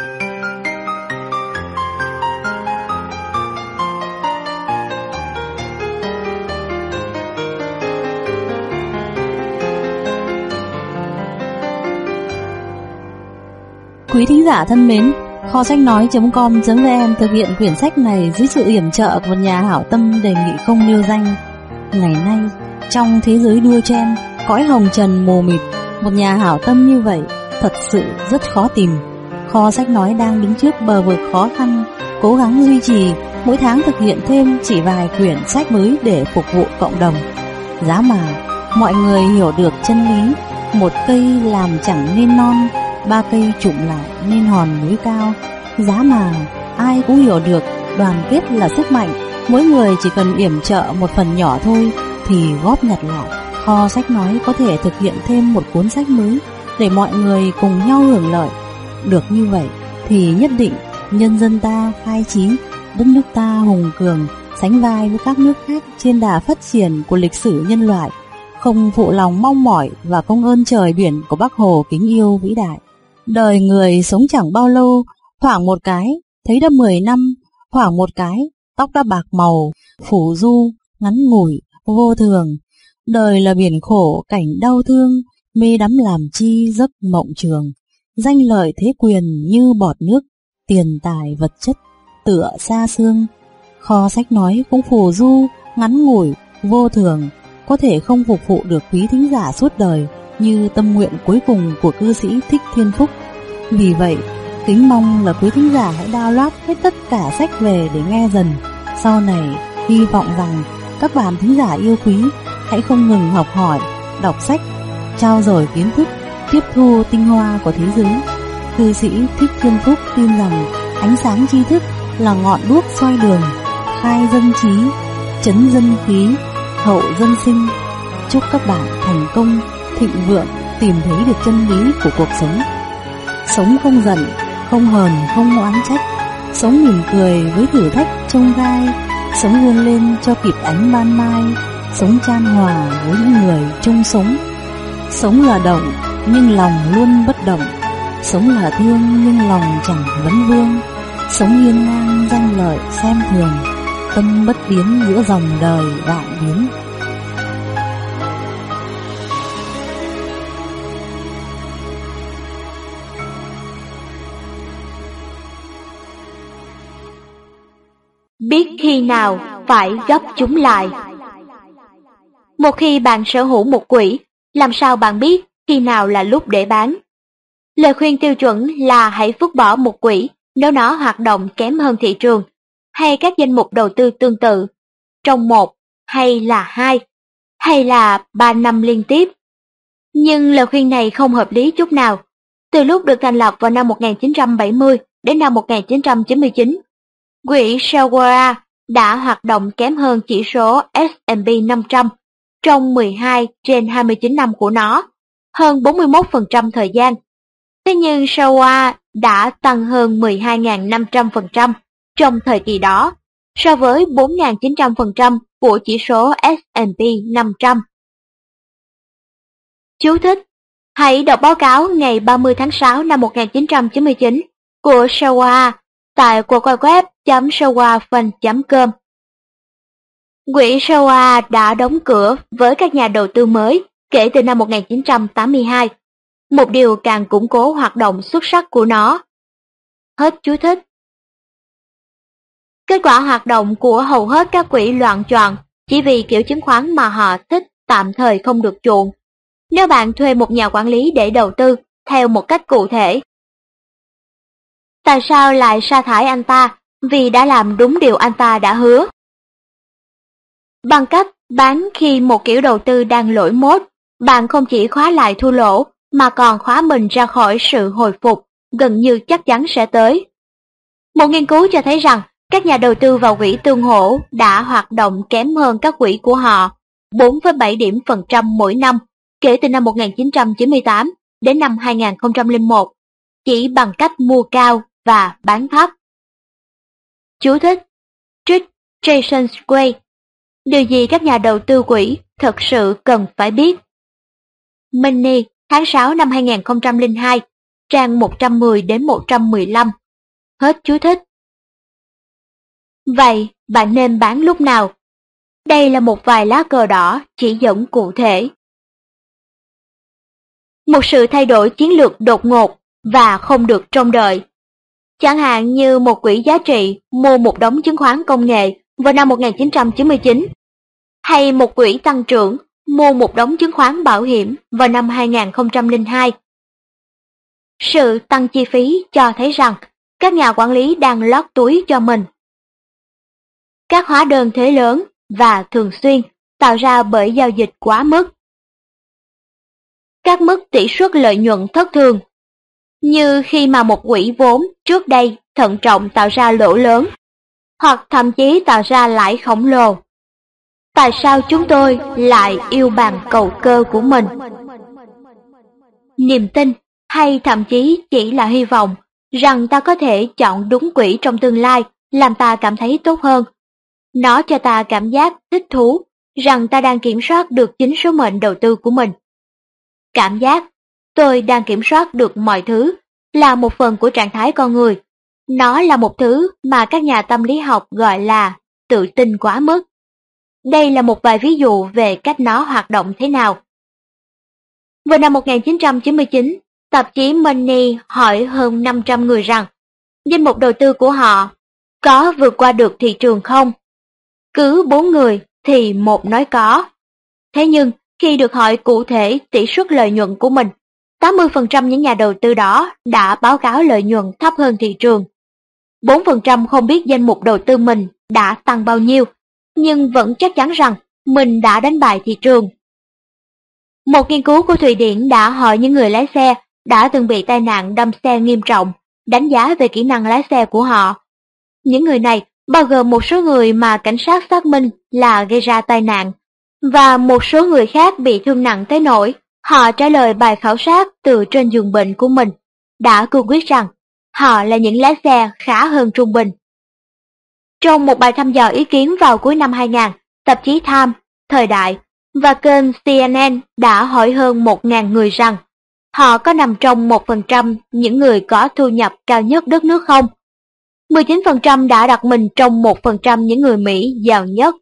Quý thính giả thân mến, kho sách nói.com.vn thực hiện quyển sách này dưới sự yểm trợ của một nhà hảo tâm đề nghị không nêu danh. Ngày nay, trong thế giới đua chen, cõi hồng trần mù mịt, một nhà hảo tâm như vậy thật sự rất khó tìm. Kho sách nói đang đứng trước bờ vực khó khăn, cố gắng duy trì, mỗi tháng thực hiện thêm chỉ vài quyển sách mới để phục vụ cộng đồng. Giá mà mọi người hiểu được chân lý, một cây làm chẳng nên non, ba cây trụm lại nên hòn núi cao. Giá mà ai cũng hiểu được đoàn kết là sức mạnh, mỗi người chỉ cần yểm trợ một phần nhỏ thôi thì góp nhặt lại, kho sách nói có thể thực hiện thêm một cuốn sách mới để mọi người cùng nhau hưởng lợi. Được như vậy thì nhất định nhân dân ta khai trí, đất nước ta hùng cường, sánh vai với các nước khác trên đà phát triển của lịch sử nhân loại, không phụ lòng mong mỏi và công ơn trời biển của Bác Hồ kính yêu vĩ đại. Đời người sống chẳng bao lâu, thoảng một cái thấy đã 10 năm, thoảng một cái tóc đã bạc màu, phủ du, ngắn ngủi, vô thường. Đời là biển khổ cảnh đau thương, mê đắm làm chi giấc mộng trường. Danh lợi thế quyền như bọt nước, tiền tài vật chất tựa xa xương. Kho sách nói cũng phù du, ngắn ngủi, vô thường, có thể không phục vụ được quý thính giả suốt đời như tâm nguyện cuối cùng của cư sĩ Thích Thiên Phúc. Vì vậy, kính mong là quý thính giả hãy download hết tất cả sách về để nghe dần. Sau này, hy vọng rằng các bạn thính giả yêu quý hãy không ngừng học hỏi, đọc sách, trao dồi kiến thức, tiếp thu tinh hoa của thế giới. Cư sĩ Thích Thiên Phúc tin rằng ánh sáng tri thức là ngọn đuốc soi đường, khai dân trí, trấn dân khí, hậu dân sinh. Chúc các bạn thành công, thịnh vượng, tìm thấy được chân lý của cuộc sống. Sống không giận, không hờn, không oán trách, sống mỉm cười với thử thách chông gai, sống vươn lên cho kịp ánh ban mai, sống chan hòa với những người chung sống. Sống là động nhưng lòng luôn bất động, sống là thương nhưng lòng chẳng vấn vương, sống hiên ngang danh lợi xem thường, tâm bất biến giữa dòng đời vạn biến. Biết khi nào phải gấp chúng lại. Một khi bạn sở hữu một quỹ, làm sao bạn biết khi nào là lúc để bán? Lời khuyên tiêu chuẩn là hãy vứt bỏ một quỹ nếu nó hoạt động kém hơn thị trường, hay các danh mục đầu tư tương tự, trong 1 hay là 2 hay là 3 năm liên tiếp. Nhưng lời khuyên này không hợp lý chút nào. Từ lúc được thành lập vào năm 1970 đến năm 1999, quỹ Shelwara đã hoạt động kém hơn chỉ số S&P 500 trong 12 trên 29 năm của nó, hơn 41% thời gian. Thế nhưng Shelwara đã tăng hơn 12.500% trong thời kỳ đó, so với 4.900% của chỉ số S&P 500. Chú thích: hãy đọc báo cáo ngày 30 tháng 6 năm 1999 của Sherwa tại www.sherwafund.com. Quỹ Sherwa đã đóng cửa với các nhà đầu tư mới kể từ năm 1982, một điều càng củng cố hoạt động xuất sắc của nó. Hết chú thích. Kết quả hoạt động của hầu hết các quỹ loạng choạng chỉ vì kiểu chứng khoán mà họ thích tạm thời không được chuộng. Nếu bạn thuê một nhà quản lý để đầu tư theo một cách cụ thể, tại sao lại sa thải anh ta vì đã làm đúng điều anh ta đã hứa? Bằng cách bán khi một kiểu đầu tư đang lỗi mốt, bạn không chỉ khóa lại thua lỗ mà còn khóa mình ra khỏi sự hồi phục gần như chắc chắn sẽ tới. Một nghiên cứu cho thấy rằng các nhà đầu tư vào quỹ tương hỗ đã hoạt động kém hơn các quỹ của họ 4,7 điểm phần trăm mỗi năm kể từ năm 1998 đến năm 2001, chỉ bằng cách mua cao và bán thấp. Chú thích: Trích Jason Way. Điều gì các nhà đầu tư quỹ thật sự cần phải biết? Money, tháng 6 năm 2002, trang 110 đến 115. Hết chú thích. Vậy, bạn nên bán lúc nào? Đây là một vài lá cờ đỏ chỉ dẫn cụ thể. Một sự thay đổi chiến lược đột ngột và không được trông đợi. Chẳng hạn như một quỹ giá trị mua một đống chứng khoán công nghệ vào năm 1999, hay một quỹ tăng trưởng mua một đống chứng khoán bảo hiểm vào năm 2002. Sự tăng chi phí cho thấy rằng các nhà quản lý đang lót túi cho mình. Các hóa đơn thuế lớn và thường xuyên tạo ra bởi giao dịch quá mức. Các mức tỷ suất lợi nhuận thất thường, như khi mà một quỹ vốn trước đây thận trọng tạo ra lỗ lớn, hoặc thậm chí tạo ra lãi khổng lồ. Tại sao chúng tôi lại yêu bàn cầu cơ của mình? Niềm tin hay thậm chí chỉ là hy vọng rằng ta có thể chọn đúng quỹ trong tương lai làm ta cảm thấy tốt hơn. Nó cho ta cảm giác thích thú rằng ta đang kiểm soát được chính số mệnh đầu tư của mình. Cảm giác tôi đang kiểm soát được mọi thứ là một phần của trạng thái con người. Nó là một thứ mà các nhà tâm lý học gọi là tự tin quá mức. Đây là một vài ví dụ về cách nó hoạt động thế nào. Vào năm 1999, tạp chí Money hỏi hơn 500 người rằng danh mục đầu tư của họ có vượt qua được thị trường không? Cứ 4 người thì một nói có. Thế nhưng, khi được hỏi cụ thể tỷ suất lợi nhuận của mình, 80% những nhà đầu tư đó đã báo cáo lợi nhuận thấp hơn thị trường. 4% không biết danh mục đầu tư mình đã tăng bao nhiêu, nhưng vẫn chắc chắn rằng mình đã đánh bại thị trường. Một nghiên cứu của Thụy Điển đã hỏi những người lái xe đã từng bị tai nạn đâm xe nghiêm trọng, đánh giá về kỹ năng lái xe của họ. Những người này bao gồm một số người mà cảnh sát xác minh là gây ra tai nạn, và một số người khác bị thương nặng tới nỗi họ trả lời bài khảo sát từ trên giường bệnh của mình, đã cương quyết rằng họ là những lái xe khá hơn trung bình. Trong một bài thăm dò ý kiến vào cuối năm 2000, tạp chí Time, Thời Đại và kênh CNN đã hỏi hơn 1.000 người rằng họ có nằm trong 1% những người có thu nhập cao nhất đất nước không? 19% đã đặt mình trong 1% những người Mỹ giàu nhất.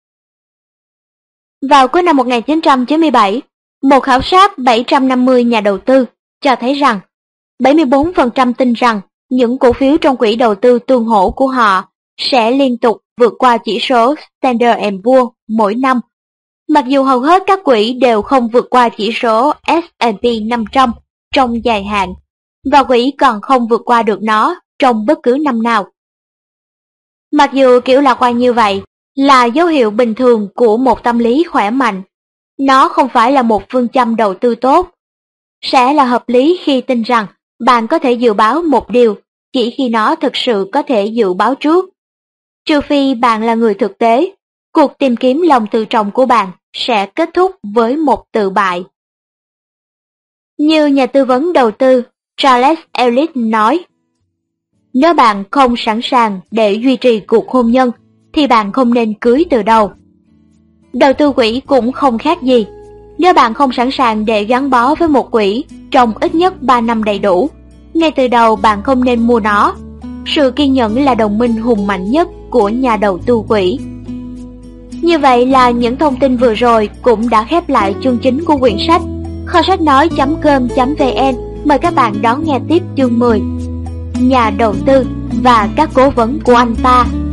Vào cuối năm 1997, một khảo sát 750 nhà đầu tư cho thấy rằng 74% tin rằng những cổ phiếu trong quỹ đầu tư tương hỗ của họ sẽ liên tục vượt qua chỉ số Standard & Poor's mỗi năm, mặc dù hầu hết các quỹ đều không vượt qua chỉ số S&P 500 trong dài hạn, và quỹ còn không vượt qua được nó trong bất cứ năm nào. Mặc dù kiểu lạc quan như vậy là dấu hiệu bình thường của một tâm lý khỏe mạnh, nó không phải là một phương châm đầu tư tốt. Sẽ là hợp lý khi tin rằng bạn có thể dự báo một điều chỉ khi nó thực sự có thể dự báo trước. Trừ phi bạn là người thực tế, cuộc tìm kiếm lòng tự trọng của bạn sẽ kết thúc với một tự bại. Như nhà tư vấn đầu tư Charles Ellis nói, nếu bạn không sẵn sàng để duy trì cuộc hôn nhân thì bạn không nên cưới từ đầu. Đầu tư quỹ cũng không khác gì. Nếu bạn không sẵn sàng để gắn bó với một quỹ trong ít nhất 3 năm đầy đủ, ngay từ đầu bạn không nên mua nó. Sự kiên nhẫn là đồng minh hùng mạnh nhất của nhà đầu tư quỹ. Như vậy là những thông tin vừa rồi cũng đã khép lại chương chính của quyển sách. Kho sách nói.com.vn mời các bạn đón nghe tiếp chương 10. Nhà đầu tư và các cố vấn của anh ta.